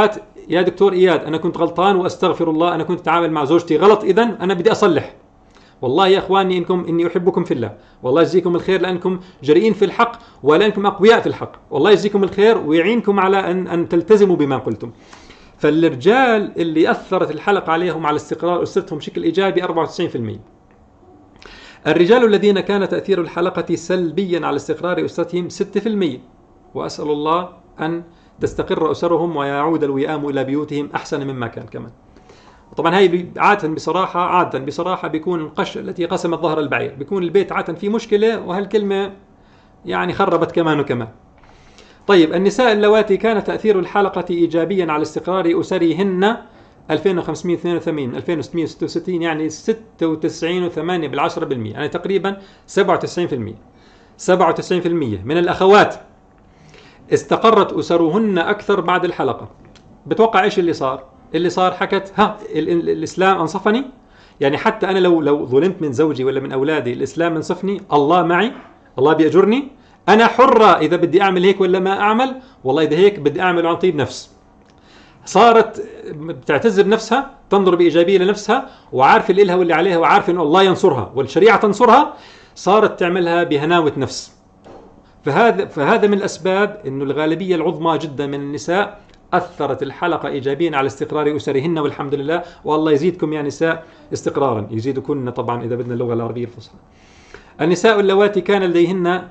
يا دكتور إياد أنا كنت غلطان وأستغفر الله، أنا كنت أتعامل مع زوجتي غلط، إذن أنا بدي أصلح. والله يا إخواني إنكم إني أحبكم في الله، والله يجزيكم الخير لأنكم جريئين في الحق ولأنكم أقوياء في الحق، والله يجزيكم الخير ويعينكم على أن أن تلتزموا بما قلتم. فالرجال اللي أثرت الحلقة عليهم على استقرار أسرتهم بشكل إيجابي أربعة وتسعين بالمئة. الرجال الذين كان تأثير الحلقة سلبيا على استقرار أسرتهم ستة بالمئة، وأسأل الله أن تستقر أسرهم ويعود الوئام إلى بيوتهم أحسن مما كان كمان. طبعا هاي عادة بصراحة عادة بصراحة بيكون القش التي قسمت ظهر البعير، بيكون البيت عادة في مشكلة وهالكلمة يعني خربت كمان وكمان. طيب النساء اللواتي كان تأثير الحلقة إيجابيا على استقرار أسرهن ألفين وخمسمئة واثنين وثمانين ألفين وستمئة وستة وستين، يعني ستة وتسعين فاصلة ثمانية بالعشرة بالمئة، يعني تقريبا سبعة وتسعين بالمئة. سبعة وتسعين بالمئة من الأخوات استقرت أسرهن أكثر بعد الحلقة. بتوقع إيش اللي صار؟ اللي صار حكت ها ال ال الإسلام أنصفني، يعني حتى أنا لو لو ظلمت من زوجي ولا من أولادي الإسلام أنصفني، الله معي، الله بيأجرني، أنا حرة إذا بدي أعمل هيك ولا ما أعمل، والله إذا هيك بدي أعمله عن طيب نفس. صارت بتعتذر نفسها، تنظر بإيجابية لنفسها، وعارفة اللي إلها واللي عليها، وعارفة إنه الله ينصرها والشريعة تنصرها، صارت تعملها بهناوة نفس. فهذا فهذا من الأسباب إنه الغالبية العظمى جدا من النساء أثرت الحلقة إيجابيا على استقرار أسرهن، والحمد لله، والله يزيدكم يا نساء استقرارا، يزيدكن طبعا إذا بدنا اللغة العربية الفصحى. النساء اللواتي كان لديهن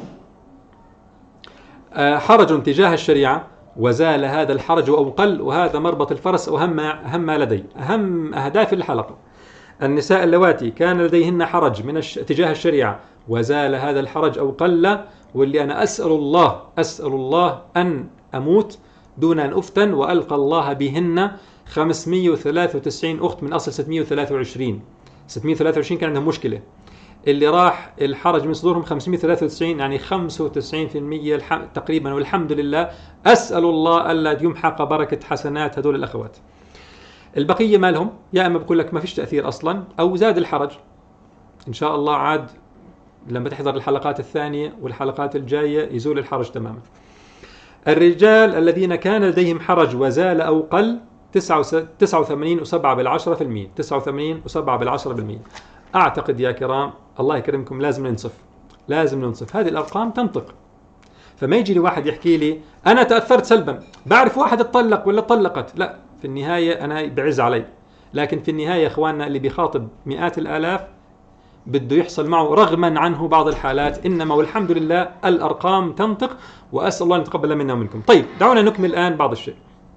حرج تجاه الشريعة وزال هذا الحرج أو قل، وهذا مربط الفرس وأهم أهم ما لدي أهم أهداف الحلقة. النساء اللواتي كان لديهن حرج من الش... تجاه الشريعة وزال هذا الحرج أو قل، واللي أنا أسأل الله أسأل الله أن أموت دون أن أفتن وألقى الله بهن خمسمئة وثلاثة وتسعين أخت من أصل ستمئة وثلاثة وعشرين. ستمئة وثلاثة وعشرين كان عندهم مشكلة، اللي راح الحرج من صدورهم خمسمئة وثلاثة وتسعين، يعني خمسة وتسعين بالمئة الح... تقريبا، والحمد لله. أسأل الله ألا يمحق بركة حسنات هذول الأخوات. البقية مالهم يا إما بقول لك ما فيش تأثير أصلا، أو زاد الحرج. إن شاء الله عاد لما تحضر الحلقات الثانية والحلقات الجاية يزول الحرج تماما. الرجال الذين كان لديهم حرج وزال أو قل تسعة وثمانين فاصلة سبعة بالعشرة في المئة، تسعة وثمانين فاصلة سبعة بالعشرة بالمئة. أعتقد يا كرام الله يكرمكم لازم ننصف، لازم ننصف، هذه الأرقام تنطق. فما يجي لي واحد يحكي لي أنا تأثرت سلبا، بعرف واحد اتطلق ولا طلقت، لا، في النهاية أنا بعز علي، لكن في النهاية يا إخواننا اللي بيخاطب مئات الآلاف بده يحصل معه رغما عنه بعض الحالات، إنما والحمد لله الأرقام تنطق، وأسأل الله أن يتقبل منا ومنكم. طيب دعونا نكمل الآن بعض الشيء.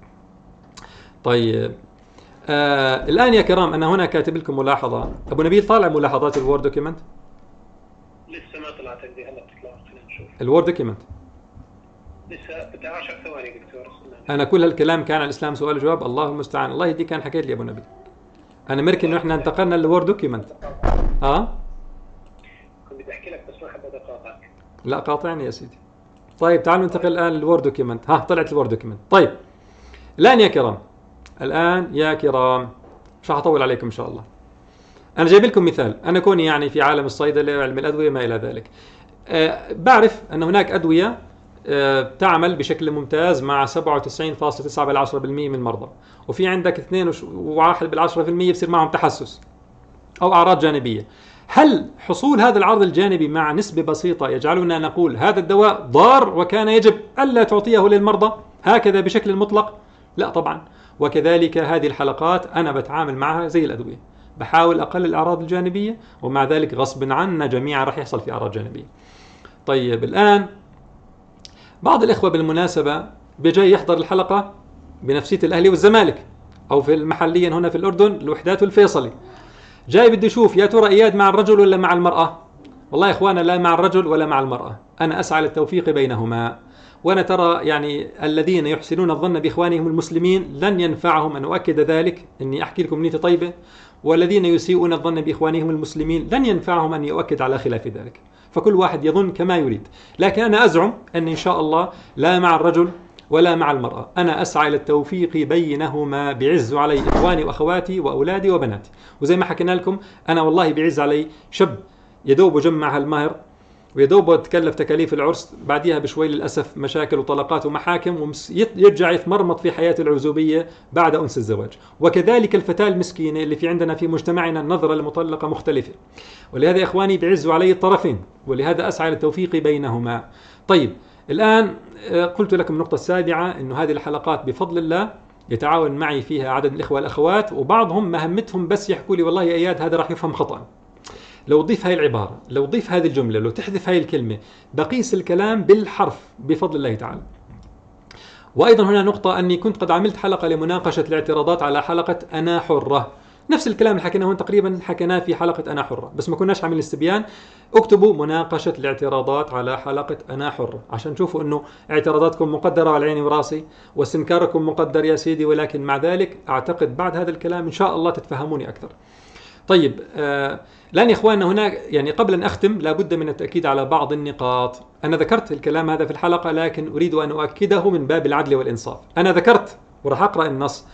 طيب آه الآن يا كرام أنا هنا كاتب لكم ملاحظة. أبو نبيل طالع ملاحظات الوورد دوكيمنت؟ لسه ما طلعت عندي، هلا بتطلع، خلينا نشوف. الوورد دوكيمنت لسه بدي عشر ثواني دكتور. أنا كل هالكلام كان عن الإسلام سؤال وجواب، الله المستعان. الله يديك كان حكيت لي يا أبو نبيل، أنا مركي إنه إحنا انتقلنا للوورد دوكيمنت. آه كنت بدي أحكي لك بس ما حبيت أقاطعك. لا قاطعني يا سيدي. طيب تعالوا ننتقل الآن للوورد دوكيمنت. ها طلعت الوورد دوكيمنت. طيب الآن يا كرام الآن يا كرام مش راح أطول عليكم إن شاء الله. أنا جايب لكم مثال، أنا كوني يعني في عالم الصيدلة وعلم الأدوية ما إلى ذلك، أه بعرف أن هناك أدوية أه تعمل بشكل ممتاز مع سبعة وتسعين فاصلة تسعة بالعشرة بالمئة من المرضى، وفي عندك اثنين وواحد بالعشرة بالمئة بصير معهم تحسس أو أعراض جانبية. هل حصول هذا العرض الجانبي مع نسبة بسيطة يجعلنا نقول هذا الدواء ضار وكان يجب ألا تعطيه للمرضى هكذا بشكل مطلق؟ لا طبعا. وكذلك هذه الحلقات أنا بتعامل معها زي الأدوية، بحاول أقلل الأعراض الجانبية، ومع ذلك غصب عنا جميعا رح يحصل في أعراض جانبية. طيب الآن بعض الإخوة بالمناسبة بجاي يحضر الحلقة بنفسية الأهلي والزمالك، أو في المحليا هنا في الأردن الوحدات والفيصلي، جاي بدي يشوف يا ترى إياد مع الرجل ولا مع المرأة. والله يا إخوانا لا مع الرجل ولا مع المرأة، أنا أسعى للتوفيق بينهما. وأنا ترى يعني الذين يحسنون الظن بإخوانهم المسلمين لن ينفعهم أن أؤكد ذلك، إني أحكي لكم نيتي طيبة، والذين يسيئون الظن بإخوانهم المسلمين لن ينفعهم أن يؤكد على خلاف ذلك. فكل واحد يظن كما يريد، لكن أنا أزعم أن إن شاء الله لا مع الرجل ولا مع المرأة، أنا أسعى للتوفيق بينهما، بعز علي إخواني وأخواتي وأولادي وبناتي. وزي ما حكينا لكم أنا والله بعز علي شاب يدوب جمع هالمهر ويدوب تكلف تكاليف العرس، بعديها بشوي للأسف مشاكل وطلقات ومحاكم، ويرجع يتمرمط في حياة العزوبية بعد أنس الزواج. وكذلك الفتاة المسكينة اللي في عندنا في مجتمعنا النظرة المطلقة مختلفة، ولهذا يا إخواني بعزوا علي الطرفين، ولهذا أسعى للتوفيق بينهما. طيب الآن قلت لكم النقطة السابعة، أنه هذه الحلقات بفضل الله يتعاون معي فيها عدد من الإخوة والأخوات، وبعضهم مهمتهم بس يحكوا لي والله يا إياد هذا راح يفهم خطأ، لو ضيف هاي العبارة، لو ضيف هذه الجملة، لو تحذف هاي الكلمة، بقيس الكلام بالحرف بفضل الله تعالى. وأيضا هنا نقطة، أني كنت قد عملت حلقة لمناقشة الاعتراضات على حلقة أنا حرة، نفس الكلام اللي حكيناه هون تقريبا حكيناه في حلقة أنا حرة، بس ما كناش عاملين استبيان. اكتبوا مناقشة الاعتراضات على حلقة أنا حرة عشان تشوفوا أنه اعتراضاتكم مقدرة على عيني وراسي، واستنكاركم مقدر يا سيدي، ولكن مع ذلك أعتقد بعد هذا الكلام إن شاء الله تتفهموني أكثر. طيب آه الآن يا إخواننا هناك، يعني قبل أن أختم لابد من التأكيد على بعض النقاط. أنا ذكرت الكلام هذا في الحلقة، لكن أريد أن أؤكده من باب العدل والإنصاف. أنا ذكرت وراح أقرأ النص: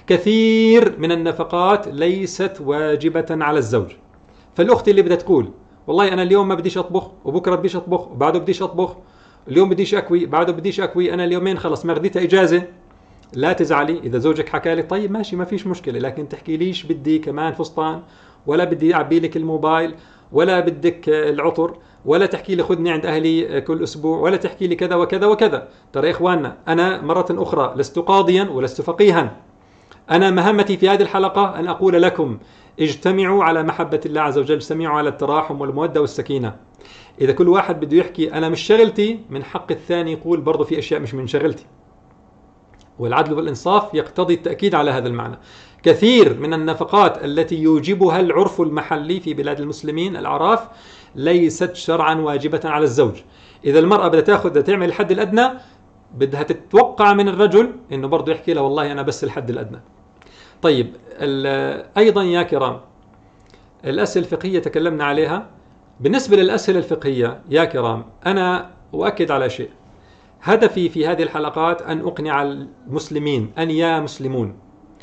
كثير من النفقات ليست واجبة على الزوج. فالأخت اللي بدها تقول والله أنا اليوم ما بديش أطبخ، وبكرة بديش أطبخ، وبعده بديش أطبخ، اليوم بديش أكوي، بعده بديش أكوي، أنا اليومين خلص ما غديتها إجازة، لا تزعلي إذا زوجك حكى لك طيب ماشي ما فيش مشكلة، لكن تحكي ليش بدي كمان فستان، ولا بدي أعبي لك الموبايل، ولا بدك العطر، ولا تحكي لي خذني عند أهلي كل أسبوع، ولا تحكي لي كذا وكذا وكذا. ترى يا إخواننا أنا مرة أخرى لست قاضيا ولست فقيها، أنا مهمتي في هذه الحلقة أن أقول لكم اجتمعوا على محبة الله عز وجل، اجتمعوا على التراحم والمودة والسكينة. إذا كل واحد بده يحكي أنا مش شغلتي، من حق الثاني يقول برضو في أشياء مش من شغلتي. والعدل والإنصاف يقتضي التأكيد على هذا المعنى. كثير من النفقات التي يوجبها العرف المحلي في بلاد المسلمين الأعراف ليست شرعا واجبة على الزوج. إذا المرأة بدها تأخذ بدها تعمل الحد الأدنى، بدها تتوقع من الرجل إنه برضو يحكي لها والله أنا بس الحد الأدنى. طيب أيضا يا كرام الأسئلة الفقهية تكلمنا عليها. بالنسبة للأسئلة الفقهية يا كرام أنا أؤكد على شيء، هدفي في هذه الحلقات أن أقنع المسلمين أن يا مسلمون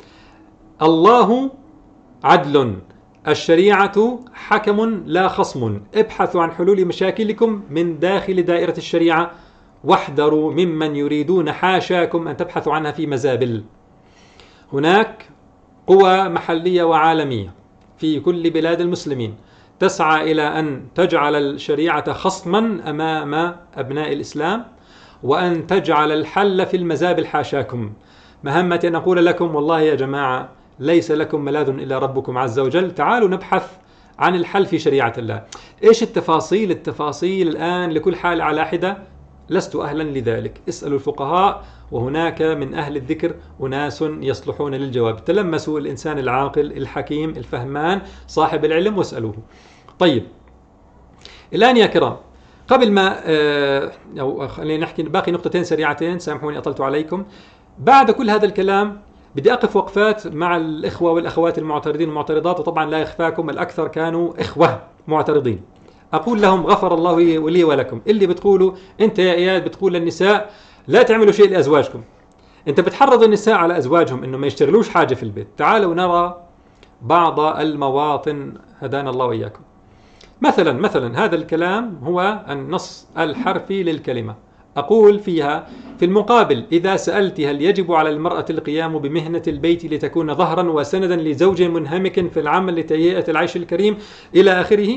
الله عدل، الشريعة حكم لا خصم، ابحثوا عن حلول مشاكلكم من داخل دائرة الشريعة، واحذروا ممن يريدون حاشاكم أن تبحثوا عنها في مزابل. هناك قوى محلية وعالمية في كل بلاد المسلمين تسعى إلى أن تجعل الشريعة خصما أمام أبناء الإسلام، وأن تجعل الحل في المزابل حاشاكم. مهمتي أن أقول لكم والله يا جماعة ليس لكم ملاذ إلا ربكم عز وجل، تعالوا نبحث عن الحل في شريعة الله. إيش التفاصيل؟ التفاصيل الآن لكل حال على حدة، لست أهلا لذلك، اسألوا الفقهاء، وهناك من أهل الذكر أناس يصلحون للجواب. تلمسوا الإنسان العاقل الحكيم الفهمان صاحب العلم واسألوه. طيب الآن يا كرام قبل ما آه أو خلينا نحكي باقي نقطتين سريعتين، سامحوني أطلت عليكم. بعد كل هذا الكلام بدي أقف وقفات مع الإخوة والأخوات المعترضين والمعترضات، وطبعا لا يخفاكم الأكثر كانوا إخوة معترضين. أقول لهم غفر الله لي ولكم. اللي بتقولوا أنت يا إياد بتقول للنساء لا تعملوا شيء لأزواجكم، أنت بتحرض النساء على أزواجهم إنه ما يشتغلوش حاجة في البيت. تعالوا نرى بعض المواطن هدانا الله وإياكم. مثلا مثلا هذا الكلام هو النص الحرفي للكلمة، أقول فيها في المقابل إذا سألت هل يجب على المرأة القيام بمهنة البيت لتكون ظهرا وسندا لزوج منهمك في العمل لتهيئة العيش الكريم إلى آخره،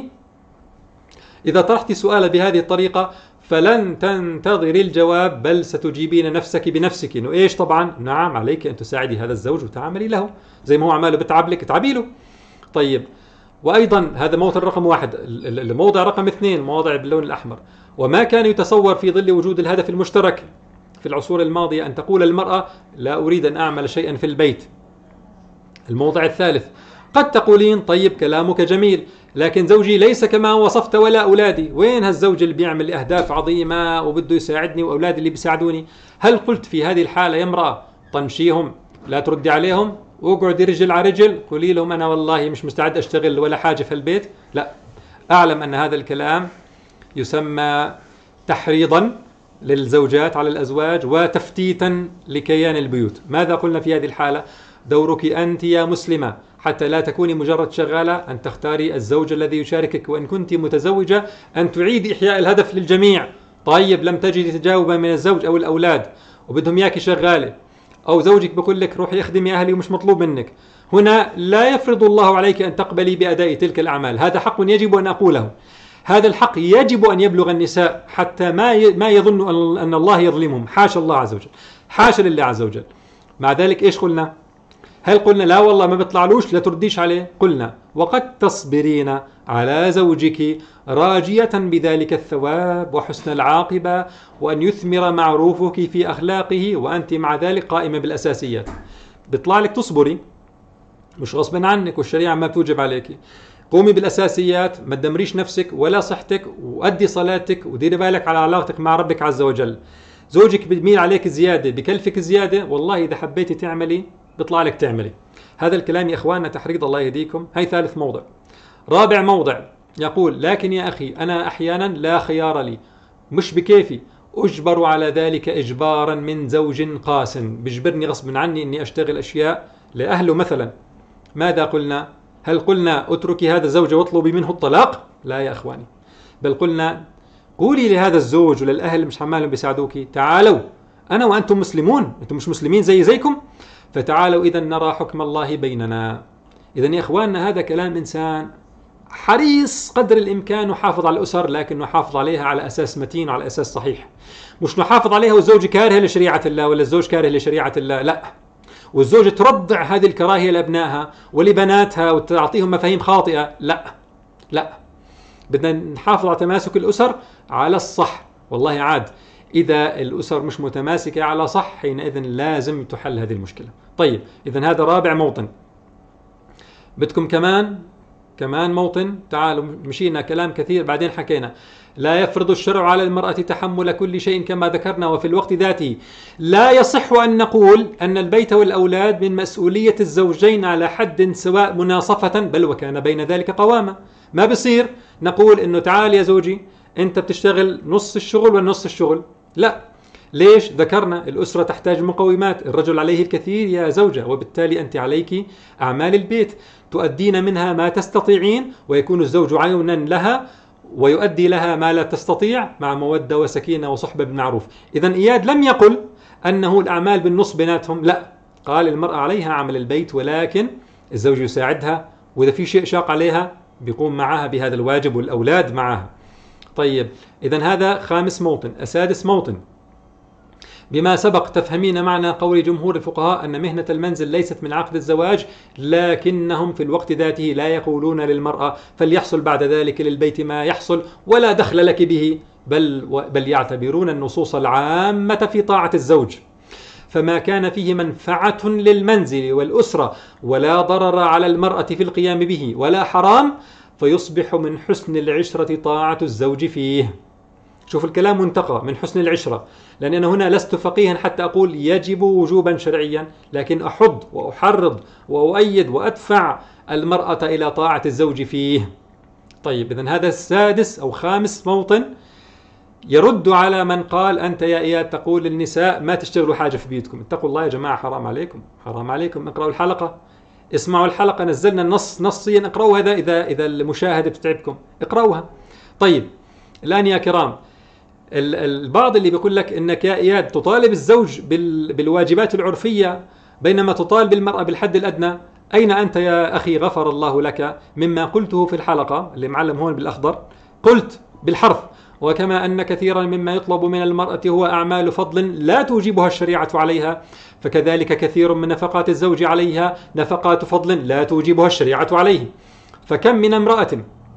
إذا طرحت سؤال بهذه الطريقة فلن تنتظري الجواب بل ستجيبين نفسك بنفسك إنه إيش طبعا نعم عليك أن تساعدي هذا الزوج وتعملي له زي ما هو عماله بتعب لك تعبي له. طيب وأيضا هذا موضع رقم واحد. الموضع رقم اثنين موضع باللون الأحمر، وما كان يتصور في ظل وجود الهدف المشترك في العصور الماضية أن تقول المرأة لا أريد أن أعمل شيئا في البيت. الموضع الثالث قد تقولين طيب كلامك جميل لكن زوجي ليس كما وصفت ولا أولادي. وين هالزوج اللي بيعمل أهداف عظيمة وبده يساعدني وأولادي اللي بيساعدوني؟ هل قلت في هذه الحالة يا امرأة طنشيهم لا تردي عليهم واقعدي رجل على رجل قولي لهم أنا والله مش مستعد أشتغل ولا حاجة في البيت؟ لا، أعلم أن هذا الكلام يسمى تحريضا للزوجات على الأزواج وتفتيتا لكيان البيوت. ماذا قلنا في هذه الحالة؟ دورك أنت يا مسلمة حتى لا تكوني مجرد شغالة أن تختاري الزوج الذي يشاركك، وإن كنت متزوجة أن تعيد إحياء الهدف للجميع. طيب لم تجدي تجاوبا من الزوج أو الأولاد وبدهم إياكي شغالة، أو زوجك بقول لك روحي اخدمي أهلي ومش مطلوب منك، هنا لا يفرض الله عليك أن تقبلي بأداء تلك الأعمال. هذا حق يجب أن أقوله، هذا الحق يجب أن يبلغ النساء حتى ما ما يظن أن الله يظلمهم، حاشا الله عز وجل، حاشا لله عز وجل. مع ذلك إيش قلنا؟ هل قلنا لا والله ما بيطلعلوش لا ترديش عليه؟ قلنا وقد تصبرين على زوجك راجية بذلك الثواب وحسن العاقبة وأن يثمر معروفك في أخلاقه، وأنت مع ذلك قائمة بالأساسيات. بيطلع لك تصبري مش غصبا عنك، والشريعة ما بتوجب عليك. قومي بالأساسيات، ما تدمريش نفسك ولا صحتك، وأدي صلاتك، وديري بالك على علاقتك مع ربك عز وجل. زوجك بيميل عليك زيادة، بكلفك زيادة، والله إذا حبيتي تعملي بيطلع لك تعملي. هذا الكلام يا إخواننا تحريض، الله يهديكم. هاي ثالث موضع. رابع موضع يقول لكن يا أخي أنا أحيانا لا خيار لي، مش بكيفي، أجبر على ذلك إجبارا من زوج قاس، بيجبرني غصب عني أني أشتغل أشياء لأهله مثلا. ماذا قلنا؟ هل قلنا اتركي هذا الزوج واطلبي منه الطلاق؟ لا يا أخواني، بل قلنا قولي لهذا الزوج وللأهل مش عمالهم بيساعدوك تعالوا أنا وأنتم مسلمون، أنتم مش مسلمين زي زيكم، فتعالوا إذا نرى حكم الله بيننا. إذا يا إخواننا هذا كلام إنسان حريص قدر الإمكان نحافظ على الأسر، لكن نحافظ عليها على أساس متين وعلى أساس صحيح، مش نحافظ عليها والزوج كاره لشريعة الله ولا الزوج كاره لشريعة الله، لا، والزوجة ترضع هذه الكراهية لأبنائها ولبناتها وتعطيهم مفاهيم خاطئة، لا لا، بدنا نحافظ على تماسك الأسر على الصح. والله عاد إذا الأسر مش متماسكة على صح حينئذ لازم تحل هذه المشكلة. طيب إذا هذا رابع موطن. بدكم كمان كمان موطن؟ تعالوا مشينا كلام كثير بعدين حكينا. لا يفرض الشرع على المرأة تحمل كل شيء كما ذكرنا، وفي الوقت ذاته لا يصح أن نقول أن البيت والأولاد من مسؤولية الزوجين على حد سواء مناصفة، بل وكان بين ذلك قوامة. ما بصير نقول إنه تعال يا زوجي أنت بتشتغل نص الشغل والنص الشغل، لا. ليش؟ ذكرنا الأسرة تحتاج مقومات، الرجل عليه الكثير يا زوجة، وبالتالي أنت عليك أعمال البيت تؤدين منها ما تستطيعين، ويكون الزوج عونا لها ويؤدي لها ما لا تستطيع مع مودة وسكينة وصحبة بالمعروف. إذن إياد لم يقل أنه الأعمال بالنص بيناتهم، لا، قال المرأة عليها عمل البيت ولكن الزوج يساعدها، وإذا في شيء شاق عليها بيقوم معها بهذا الواجب والأولاد معها. طيب إذن هذا خامس موطن. السادس موطن، بما سبق تفهمين معنى قول جمهور الفقهاء أن مهنة المنزل ليست من عقد الزواج، لكنهم في الوقت ذاته لا يقولون للمرأة فليحصل بعد ذلك للبيت ما يحصل ولا دخل لك به، بل, بل يعتبرون النصوص العامة في طاعة الزوج، فما كان فيه منفعة للمنزل والأسرة ولا ضرر على المرأة في القيام به ولا حرام فيصبح من حسن العشرة طاعة الزوج فيه. شوف الكلام منتقى من حسن العشرة، لأن أنا هنا لست فقيها حتى أقول يجب وجوبا شرعيا، لكن أحض وأحرض وأؤيد وأدفع المرأة إلى طاعة الزوج فيه. طيب إذن هذا السادس أو خامس موطن يرد على من قال أنت يا إياد تقول للنساء ما تشتغلوا حاجة في بيتكم. اتقوا الله يا جماعة، حرام عليكم، حرام عليكم. اقرأوا الحلقة، اسمعوا الحلقة، نزلنا النص نصيا، اقرأوا هذا إذا إذا المشاهدة بتتعبكم اقرأوها. طيب الآن يا كرام، البعض اللي بيقول لك انك يا اياد تطالب الزوج بالواجبات العرفية بينما تطالب المرأة بالحد الادنى، اين انت يا اخي غفر الله لك مما قلته في الحلقة اللي معلم هون بالاخضر؟ قلت بالحرف وكما ان كثيرا مما يطلب من المرأة هو اعمال فضل لا توجبها الشريعة عليها، فكذلك كثير من نفقات الزوج عليها نفقات فضل لا توجبها الشريعة عليه. فكم من امرأة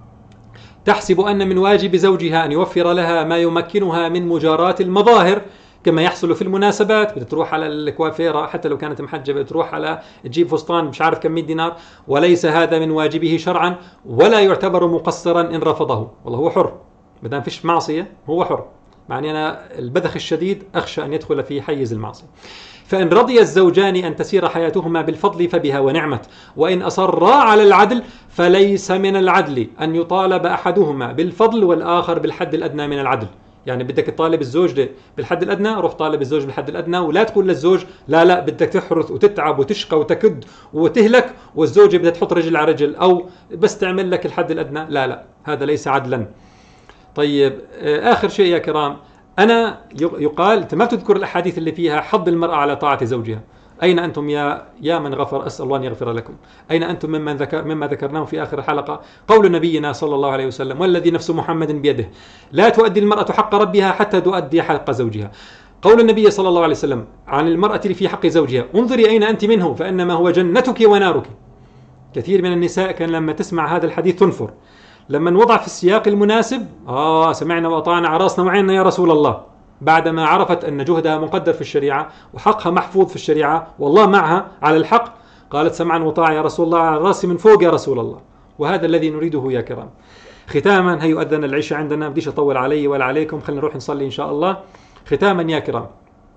تحسب أن من واجب زوجها أن يوفر لها ما يمكنها من مجاراة المظاهر كما يحصل في المناسبات، بتروح على الكوافيرة حتى لو كانت محجبة، تروح على تجيب فستان مش عارف كم مئة دينار، وليس هذا من واجبه شرعا ولا يعتبر مقصرا إن رفضه، والله هو حر، ما دام فيش معصية هو حر. معني أنا البذخ الشديد أخشى أن يدخل في حيز المعصية. فإن رضي الزوجان أن تسير حياتهما بالفضل فبها ونعمت، وإن أصرا على العدل فليس من العدل أن يطالب أحدهما بالفضل والآخر بالحد الأدنى من العدل. يعني بدك تطالب الزوج بالحد الأدنى، روح طالب الزوج بالحد الأدنى، ولا تقول للزوج لا لا بدك تحرث وتتعب وتشقى وتكد وتهلك، والزوجة بدها تحط رجل على رجل أو بس تعمل لك الحد الأدنى. لا لا، هذا ليس عدلا. طيب آخر شيء يا كرام، أنا يقال أنت ما بتذكر الأحاديث اللي فيها حض المرأة على طاعة زوجها. أين أنتم يا يا من غفر؟ أسأل الله أن يغفر لكم. أين أنتم ممن ذكر مما ذكرناه في آخر الحلقة؟ قول نبينا صلى الله عليه وسلم: والذي نفس محمد بيده لا تؤدي المرأة حق ربها حتى تؤدي حق زوجها. قول النبي صلى الله عليه وسلم عن المرأة في حق زوجها: انظري أين أنت منه فإنما هو جنتك ونارك. كثير من النساء كان لما تسمع هذا الحديث تنفر، لما وضع في السياق المناسب آه سمعنا وأطعنا على راسنا وعيننا يا رسول الله، بعدما عرفت أن جهدها مقدر في الشريعة وحقها محفوظ في الشريعة والله معها على الحق، قالت سمعا وطاعة يا رسول الله، على راسي من فوق يا رسول الله. وهذا الذي نريده يا كرام. ختاما، هي أذن العشاء عندنا، بديش أطول علي ولا عليكم، خلينا نروح نصلي إن شاء الله. ختاما يا كرام،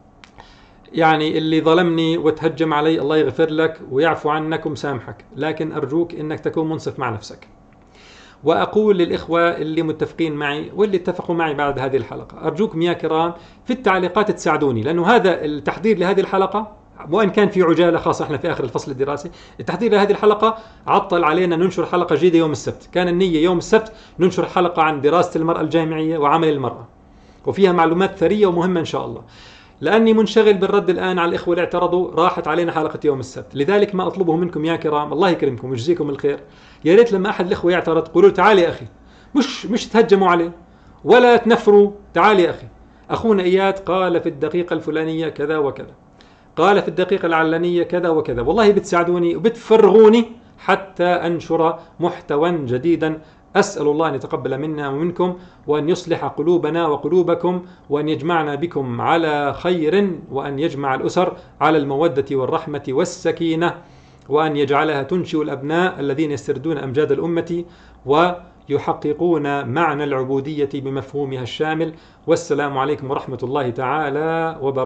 يعني اللي ظلمني وتهجم علي الله يغفر لك ويعفو عنك ومسامحك، لكن أرجوك إنك تكون منصف مع نفسك. وأقول للإخوة اللي متفقين معي واللي اتفقوا معي بعد هذه الحلقة، أرجوكم يا كرام في التعليقات تساعدوني، لأنه هذا التحضير لهذه الحلقة وإن كان في عجالة خاصة إحنا في آخر الفصل الدراسي، التحضير لهذه الحلقة عطل علينا ننشر حلقة جديدة يوم السبت. كان النية يوم السبت ننشر حلقة عن دراسة المرأة الجامعية وعمل المرأة، وفيها معلومات ثرية ومهمة إن شاء الله. لأني منشغل بالرد الآن على الإخوة اللي اعترضوا، راحت علينا حلقة يوم السبت. لذلك ما أطلبه منكم يا كرام، الله يكرمكم ويجزيكم الخير، يا ريت لما أحد الإخوة يعترض قولوا تعال يا أخي، مش مش تهجموا عليه ولا تنفروا، تعال يا أخي، أخونا إياد قال في الدقيقة الفلانية كذا وكذا، قال في الدقيقة العلانية كذا وكذا، والله بتساعدوني وبتفرغوني حتى أنشر محتوى جديدا. أسأل الله أن يتقبل منا ومنكم، وأن يصلح قلوبنا وقلوبكم، وأن يجمعنا بكم على خير، وأن يجمع الأسر على المودة والرحمة والسكينة، وأن يجعلها تنشئ الأبناء الذين يستردون أمجاد الأمة ويحققون معنى العبودية بمفهومها الشامل. والسلام عليكم ورحمة الله تعالى وبركاته.